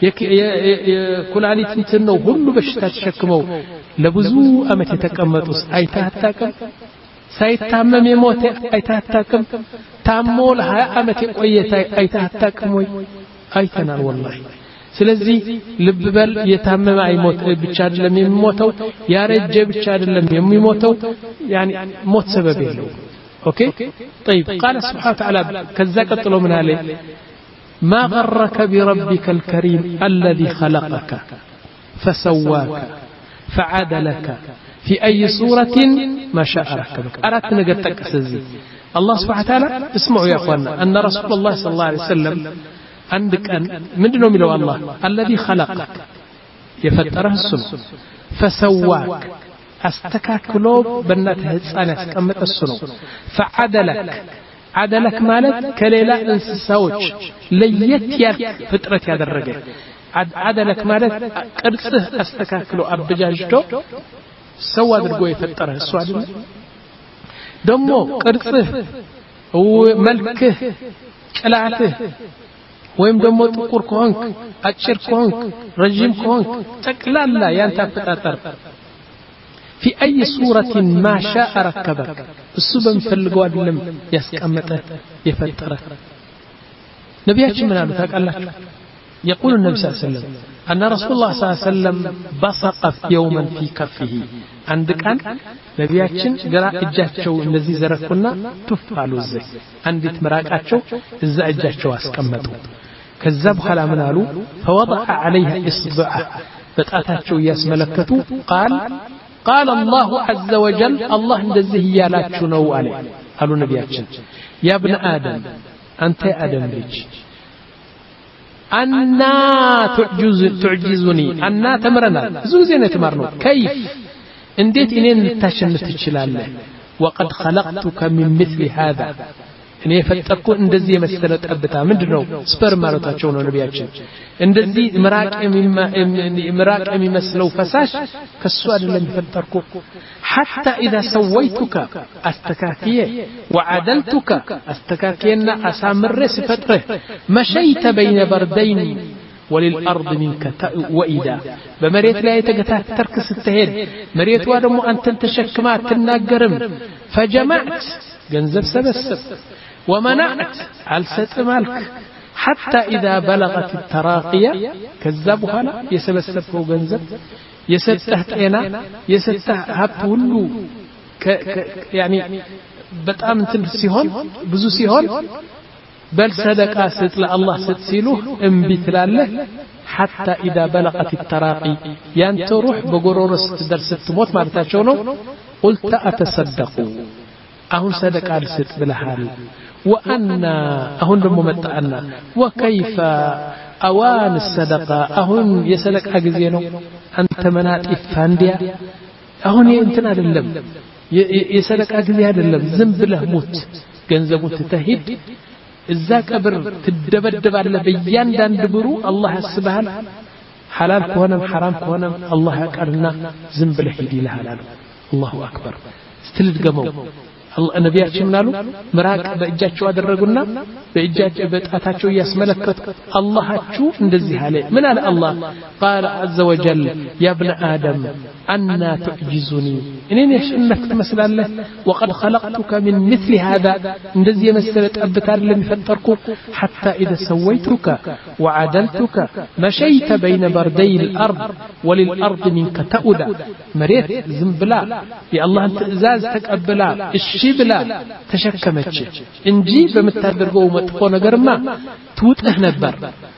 يكولالي تنتن نو هلو بشتا تشكمو لبزو أمت يتكمتوس أي تهتاكم سيتامم يموت أي تهتاكم تامو لهاي أمت يقوية أي تهتاكم أي تنال والله ስለዚህ ልብ በል የታመመ አይሞት ብቻ አይደለም የሚሞተው ያረጀ ብቻ አይደለም የሚሞተው يعني ሞት ሰበብ የለው ኦኬ طيب قال سبحانه وتعالى كذا قتلوا من عليه ما غرك بربك الكريم الذي خلقك فسواك فعدلك في أي صورة ما شاء ركبك أردت نقطك سزي الله سبحانه وتعالى اسمعوا يا أخوانا أن رسول الله صلى الله عليه وسلم عندك أن من دونه ملو الله الذي خلقك يفتره السنة فسواك استكاك لوب بناته هتسان اسكمت السنة فعدلك عدلك مالك كليلا انسساوش ليت يارك فترة هذا الرجل عدلك مالك قرصه استكاك لو أبجاجتو سوى درقوي يفتره السؤال دمو قرصه وملكه كلاته ወይም ደግሞ ጥቁር ከሆንክ አጭር ከሆንክ ረጅም ከሆንክ ጠቅላላ ያንተ አፈጣጠር في أي صورة ما شاء ركبك السبب فلقوا አይደለም ያስቀመጠ የፈጠረ ነብያችን ምን አሉ ታውቃላችሁ يقول النبي صلى الله عليه وسلم أن رسول الله صلى الله عليه وسلم بصق يوما في كفه عندك أن نبياتشن قراء إجاتشو الذي زرقنا تفعلوا الزي عندت مراقاتشو إزا إجاتشو أسكمتوا كذب خلا منالو فوضع عليها إصبعه بتأتاتشو ياسملكتو قال قال الله عز وجل الله ندزه يالاتشو نو عليه قالوا نبياتشن يا ابن آدم أنت يا آدم ليش أنا تعجز تعجزني أنا تمرنا زوزين تمرنا كيف انديت إنين تشنت تشلالله وقد خلقتك من مثل هذا እኔ ፈጠርኩ እንደዚህ የመሰለ ጠብታ ምንድነው ስፐርም ማለታቸው ነው ነብያችን እንደዚህ ምራቅ ምራቅ የሚመስለው ፈሳሽ ከሱ አይደለም ፈጠርኩ حتى اذا سويتك استكاكيه وعدلتك استكاكينا اسامر سفطره مشيت بين بردين وللارض منك واذا بمريت لا يتغتاترك ستهد مريتوا دمو انت تشكما تناغرم فجمعت ገንዘብ ሰበሰብ ومنعت علسة مالك حتى إذا بلغت التراقية كذبوا هلا يسبسبه جنزب يسته إنا يسته هبولو ك يعني بتأمن تنسيهون بزو سيهون بل صدقة ست الله ست سيلوه انبت له حتى إذا بلغت التراقي يعني تروح بقرور ستدر ست موت ما بتشونه قلت أتصدقوا أهون صدقة ست بالحال وأن أهون رممتأنا وكيف أوان الصدقة أهون يسلك أجزينه أنت منات إفانديا أهون ينتنا للم يسلك أجزيها للم زنب له موت جنزبو تتهيد إذا كبر تدبدب على بيان دان دبرو الله سبحانه حلال كونم حرام كونم الله أكرنا زنب له يدي لحلال الله أكبر استلد قمو ነቢያችን ምናሉ ምራቅ በእጃቸው አደረጉና በእጃቸው በጣታቸው ያስመለከቱ አላህችሁ እንደዚህ አለ ምን አለ አላህ قال عز وجل يا ابن آدم أنا تعجزني إنني أشنك تمثلالله وقد خلقتك من مثل هذا እንደዚህ የመሰለ ጠብታ አይደለም የፈጠርኩ حتى إذا سويتك وعدلتك مشيت بين بردي الأرض وللأرض منك تأودى مريت زنبلا يا الله ትእዛዝ ተቀበላ እሺ ብላ ተሸከመች እንጂ በመታደርገው መጥፎ ነገርማ ትውጥህ ነበር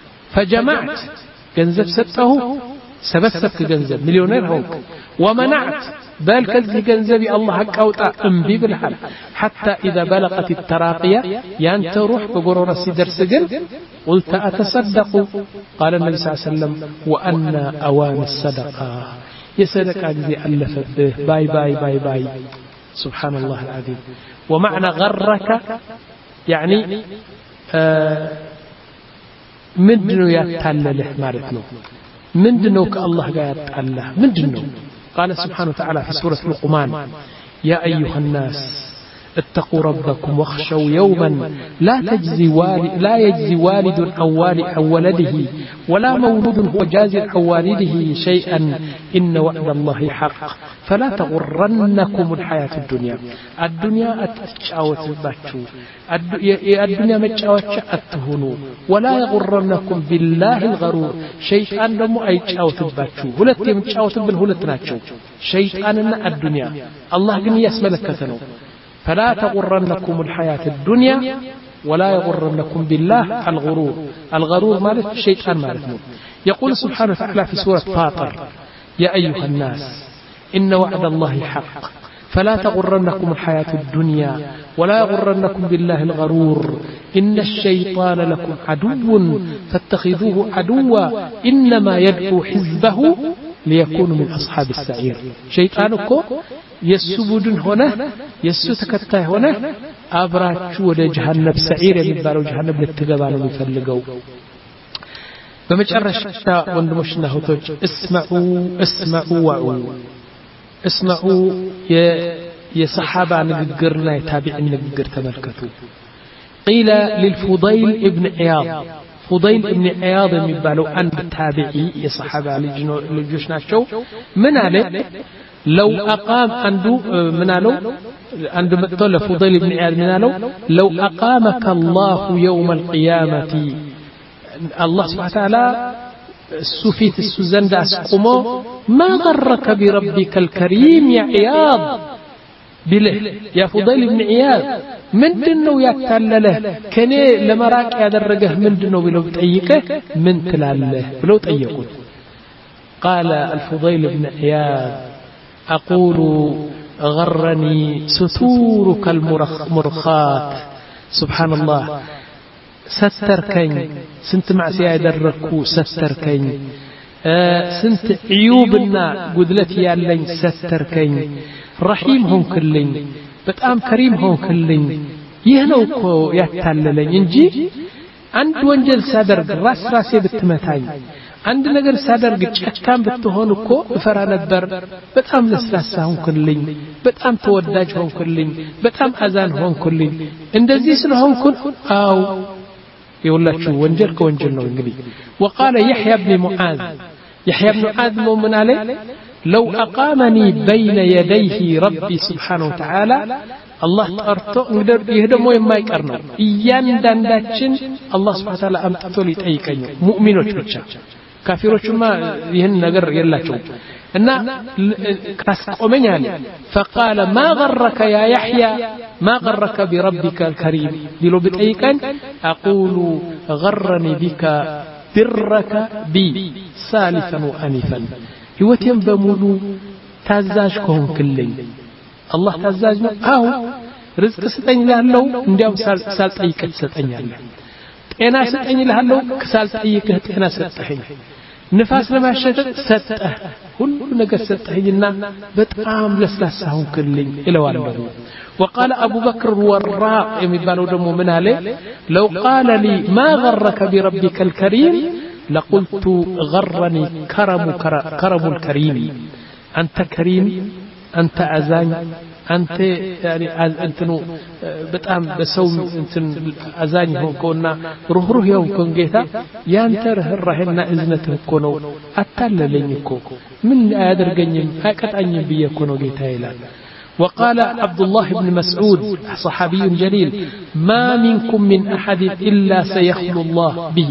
فجمعت ገንዘብ ሰጠሁ ሰበሰብክ ገንዘብ ሚሊዮነር ሆንክ ومنعت بل كذي ገንዘብ الله حق አውጣ እምቢ ብለሃል حتى إذا بلغت التراقية ያንተ روح በጎሮራ ሲደርስ ግን قلت أتصدقوا قال النبي صلى الله عليه وسلم وأن أوان الصدقة يصدق ጊዜ አለፈብህ باي باي باي باي سبحان الله العظيم ومعنى غرك يعني آه مدنو يتعلله مالتنا مدنو كالله يتعلله مدنو قال سبحانه وتعالى في سورة لقمان يا أيها الناس اتقوا ربكم واخشوا يوما لا تجزي والد لا يجزي والد عن ولده ولا مولود هو جاز عن والده شيئا إن وعد الله حق فلا تغرنكم الحياة الدنيا الدنيا أتشاوت باتشو الدنيا متشاوت أتهنو ولا يغرنكم بالله الغرور شيئا لم أيتشاوت باتشو هلت يمتشاوت بالهلت ناتشو شيئا الدنيا الله قني يسملك كثنو فلا تغرنكم الحياة الدنيا ولا يغرنكم بالله الغرور الغرور مالك الشيطان مالك يقول سبحانه وتعالى في سورة فاطر يا أيها الناس إن وعد الله حق فلا تغرنكم الحياة الدنيا ولا يغرنكم بالله الغرور إن الشيطان لكم عدو فاتخذوه عدوا إنما يدعو حزبه ليكونوا من أصحاب السعير شيطانكم يسبودن هنا يسو تكتاي هنا أبراچو ወደ جهنم سعير የሚባለው جهنم ልትገባ ነው የሚፈልገው በመጨረሻ ወንድሞችና እህቶች اسمعوا اسمعوا وعوا اسمعوا የሰሃባ ንግግርና የታቢዒን ንግግር ተመልከቱ قيل للفضيل ابن عياض فضيل ابن عياض የሚባለው አንድ ታቢዒ የሰሃባ ልጆች ናቸው ምን አለ لو أقام عنده منالو عند مقتل فضيل بن عياض منالو لو أقامك الله يوم القيامة الله سبحانه وتعالى السفيت السوزند أسقمه ما غرك بربك الكريم يا عياض بله يا فضيل بن عياض من دنو يتعلله كني لما راك يدرجه من دنو بلو تأيكه من تلاله بلو تأيقه قال الفضيل بن عياض أقول غرني ستورك المرخات سبحان الله ستركين سنت معسيا يدركو ستركين آه سنت عيوبنا قدلتي يالين ستركين رحيم هم كلين بتأم كريم هم كلين يهنوكو يتعللين انجي عند وانجل سادرق راس راسي بتمتاين عند نجر سادرق كان بتهونكو فرا نبر بتأم لسلاسة هم كلين بتأم توداج هم كلين بتأم أذان هم كلين اندزي سنهم كل أو يقول لك شو وانجل كوانجل نو انجلي وقال يحيى بن معاذ يحيى بن معاذ مؤمن عليه لو أقامني بين يديه ربي سبحانه وتعالى الله أرتو نقدر يهدمو يما يقرنو إيان دانداتشن الله سبحانه وتعالى أمتتو ليتأيكني مؤمنوش بچا كافروش ما يهن نقر يلاچو إن كاسقومن يعني فقال ما غرك يا يحيى ما غرك بربك الكريم دلو بتأيكن أقول غرني بك برك بي سالفا وأنفا ህይወቴን በሙሉ ታዛዥ ከሆንክልኝ አላህ ታዛዥ ነው አው ርዝቅ ስጠኝ ላለው እንዲያው ሳልጠይቅህ ትሰጠኛለህ ጤና ስጠኝ ላለው ሳልጠይቅህ ጤና ሰጠኸኝ ንፋስ ለማሸተት ሰጠህ ሁሉ ነገር ሰጠኸኝና በጣም ለስላሳ ሆንክልኝ እለዋለሁ وقال أبو بكر الوراق የሚባለው ደግሞ ምን አለ لو قال لي ما غرك بربك الكريم لقلت غرني كرم كرم الكريم أنت كريم أنت أزاني أنت يعني أنتنو بتأم بسوم أنتن أزاني هون كونا روح روح يوم كون جيتا يانتر هرهنا إذنته كونو أتلا لينكو من أدر جنيم هكذا أني بيكونو جيتا إلى وقال عبد الله بن مسعود صحابي جليل ما منكم من أحد إلا سيخلو الله به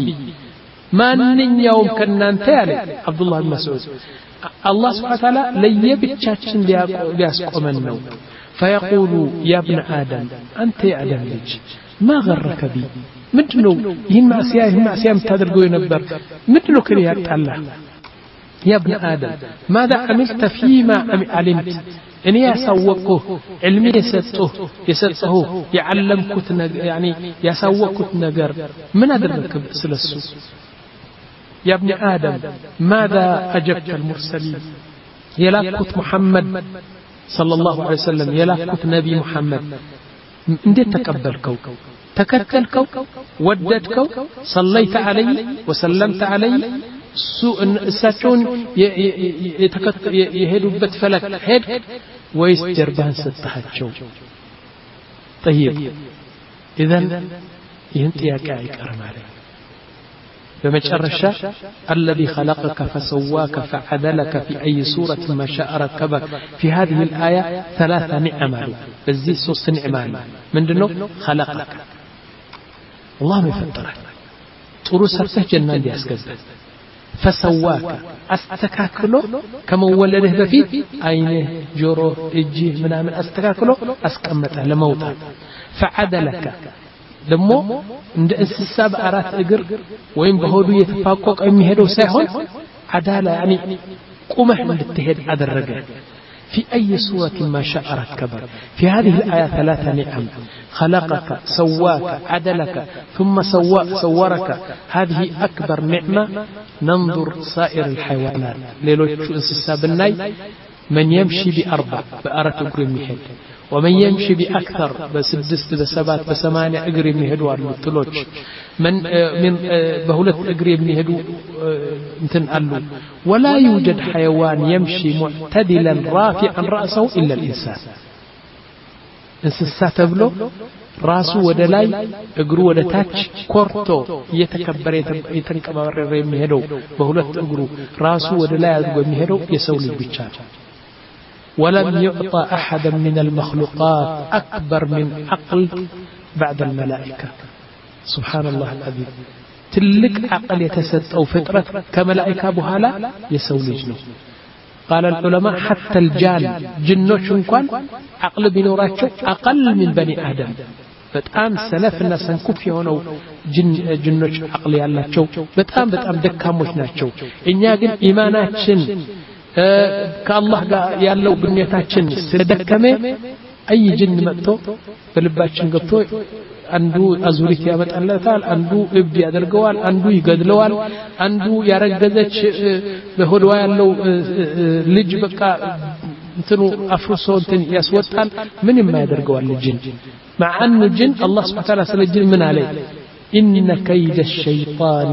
من يوم كنا نتالي عبد الله بن مسعود الله سبحانه وتعالى ليبتشاتشن لياسقو منه فيقول يا ابن آدم أنت يا آدم ليش ما غرك بي مدنو ين معسيا ين معسيا متدرقو ينبر مدنو كريات الله يا ابن آدم ماذا عملت فيما علمت إني يسوقه علمي يسطه يسطه يعلمكت يعني يسوقت نجر من أدرك سلسو يا ابن آدم ماذا أجبت المرسلين يلاكت محمد صلى الله عليه وسلم يلاكت نبي محمد انديت تقبلكو تكتلكو وددكو صليت علي وسلمت علي سوء الساتون يهدوا بتفلك هد ويس جربان ستحجو طيب إذن ينتيا كاي كرمالي بمجرشة الذي خلقك فسواك فعدلك في أي صورة ما شاء ركبك في هذه الآية ثلاثة نعمال بزي صوص نعمال من دنو خلقك الله مفترك طرو سرته جنان دي أسكزت فسواك أستكاكله كما ولده بفيت عينه جوره اجيه منامن أستكاكله أسكمته لموتا فعدلك دمو عند السبع أرات إجر وين بهودو يتفاقق أم يهدو سيهون عدالة يعني قمح من التهد هذا الرجل في أي صورة ما شاء ركبك في هذه الآية ثلاثة نعم خلقك سواك عدلك ثم سواك صورك هذه أكبر نعمة ننظر سائر الحيوانات ليلو الساب الناي من يمشي بأربع بأرة أقرم يهد ومن يمشي بأكثر بسدست بسبات بسمانة أقرم يهد والمطلوش من من بهولة أقرم يهد مثل ألو ولا يوجد حيوان يمشي معتدلا رافعا رأسه إلا الإنسان إنسان تبلو راسه ودلاي أقرو ودتاتش كورتو يتكبر يتنكبر يمهدو بهولة أقرو راسه ودلاي أقرو يمهدو يسولي بيتشار ولم يعطى أحدا من المخلوقات أكبر من عقل بعد الملائكة سبحان الله العظيم ትልቅ አቅል የተሰጠው ፍጥረት ከመላእክት በኋላ የሰው ልጅ ነው قال العلماء حتى الجان جنوች እንኳን አቅል ቢኖራቸው አقل من بني آدم በጣም ሰነፍና ሰንኩፍ የሆነው ጅኖች አቅል ያላቸው በጣም በጣም ደካሞች ናቸው እኛ ግን ኢማናችን ከአላህ ጋር ያለው ግንኙነታችን ስለደከመ አይ ጅን መጥቶ በልባችን ገብቶ አንዱ አዙሪት ያመጣለታል አንዱ እብድ ያደርገዋል አንዱ ይገድለዋል አንዱ ያረገዘች በሆድዋ ያለው ልጅ በቃ እንትኑ አፍርሶ እንትን ያስወጣል ምን የማያደርገዋል ጅን مع أن الجن الله سبحانه وتعالى سل الجن من عليه إن كيد الشيطان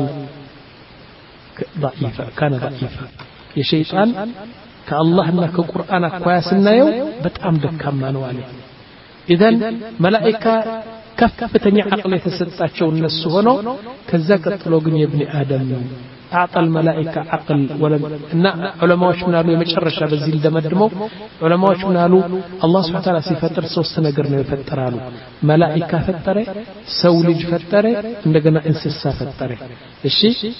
ضعيفا كان ضعيفا يا شيطان كالله إنك قرآن كويسنا يوم بتأم دكما نوالي إذن ملائكة كفتني عقل يتسطاچو الناس هونو كذا قتلوغن يا ابن آدم أعطى الملائكة عقل ولم إن علماء من قالوا يمشرشا بزيل دمدمو علماء من قالوا الله سبحانه وتعالى ሲፈጥር ሶስት ነገር ነው የፈጠራሉ መላእክት ፈጠረ ሰው ልጅ ፈጠረ እንደገና እንስሳ ፈጠረ እሺ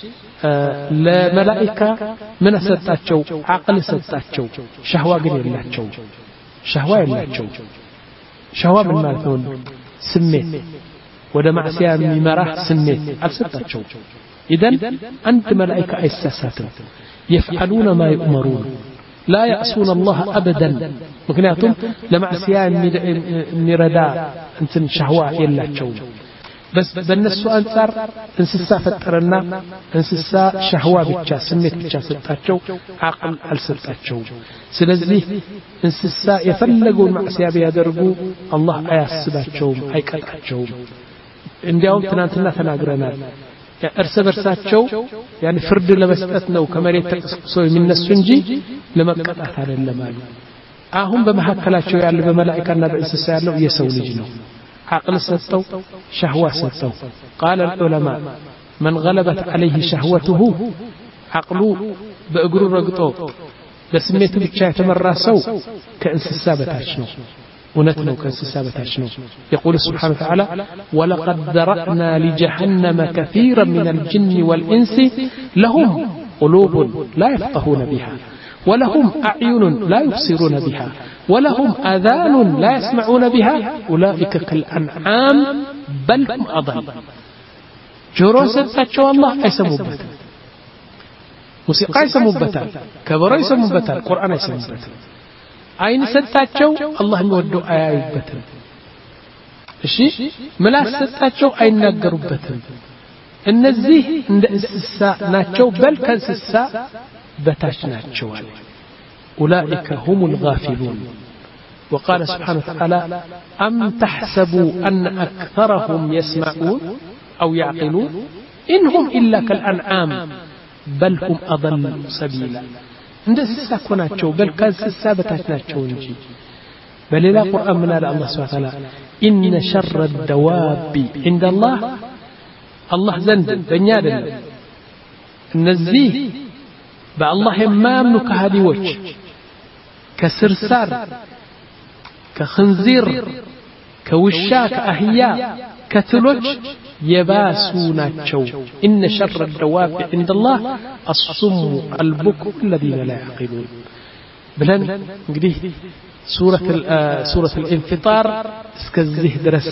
ለመላእክት ምን ሰጣቸው عقل ሰጣቸው ሸህዋ ግን የላቸው ሸህዋ የላቸው ሸህዋ ምን ማለት ነው ስሜት ወደ ማዕሲያ የሚመራህ ስሜት አልሰጣቸው إذن أنت ملائكة أساساتهم يفعلون ما يؤمرون لا يعصون الله أبدا مكنياتهم لما عسيان نردا انتن شهوة إلا تشوم بس بالنسو أنصار انسسا فترنا انسسا شهوة بيتشا سميت بيتشا ستاتشو عقل على ستاتشو سلزي انسسا يفلقون معسيا بيادرقو الله أياسباتشو أيكالاتشو انديهم تنانتنا تناقرنا እርስ በርሳቸው ያን ፍርድ ለመስጠት ነው ከመሬት ተቀስቅሶ የሚነሱ እንጂ ለመቀጣት አይደለም አሉ አሁን በመሐከላቸው ያለ በመላእክትና በእንስሳ ያለው የሰው ልጅ ነው عقل ሰጠው شهوة ሰጠው قال العلماء من غلبت عليه شهوته عقሉ በእግሩ ረግጦ በስሜቱ ብቻ የተመራ ሰው ከእንስሳ በታች ነው ونتنو كالسسابتاشنو يقول سبحانه وتعالى ولقد ذرأنا لجهنم كثيرا من الجن والإنس لهم قلوب لا يفقهون بها ولهم أعين لا يبصرون بها ولهم آذان لا يسمعون بها أولئك كالأنعام بل هم أضل جروسة تاتشو الله يسمو بتا موسيقى يسمو بتا كبرى يسمو بتا القرآن يسمو بتا አይን ሰጣቸው አላህ የሚወደው አያዩበትም እሺ ምላስ ሰጣቸው አይናገሩበትም እነዚህ እንደ እንስሳ ናቸው በል ከእንስሳ በታች ናቸው አለ اولئك هم الغافلون وقال سبحانه وتعالى ام تحسبوا ان اكثرهم يسمعون او يعقلون انهم الا كالانعام بل هم اضل سبيلا እንደዚህ ሳኮናቸው በልካዝ ሰበታች ናቸው እንጂ በሌላ ቁርአን ምን አለ አላህ Subhanahu Wa Ta'ala ኢነ ሸረ الدواب عند الله አላህ ዘንድ በእኛ አይደለም እነዚህ በአላህ የማያምኑ ከሃዲዎች ከስርሳር ከخنزير ከውሻ ከአህያ ከትሎች የባሱ ናቸው إن شر الدواب عند الله الصم البكم الذين لا يعقلون بلن እንግዲህ سورة سورة الانفطار እስከዚህ ድረስ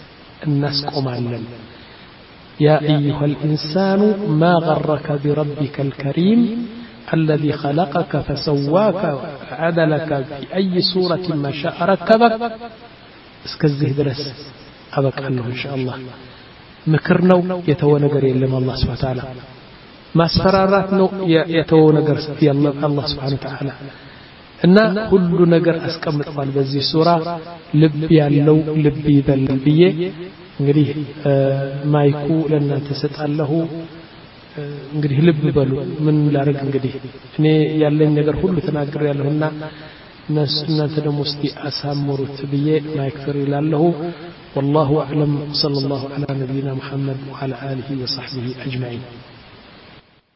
እናስቆማለን يا أيها الإنسان ما غرك بربك الكريم الذي خلقك فسواك وعدلك في أي صورة ما شاء ركبك እስከዚህ ድረስ አበቃለሁ ኢንሻአላህ ምክር ነው የተወ ነገር የለም አላህ Subhanahu Wa Ta'ala ማስፈራራት ነው የተወ ነገር የለም አላህ Subhanahu Wa Ta'ala እና ሁሉ ነገር አስቀምጧል በዚህ ሱራ ልብ ያለው ልብ ይበል ብዬ እንግዲህ ማይኩ ለእናንተ ሰጣለሁ እንግዲህ ልብ በሉ ምን ላረግ እንግዲህ እኔ ያለኝ ነገር ሁሉ ተናግሬ ያለሁና እናንተ ደግሞ እስቲ አሳምሩት ብዬ ማይክፈር ይላልሁ والله أعلم صلى الله على نبينا محمد وعلى آله وصحبه أجمعين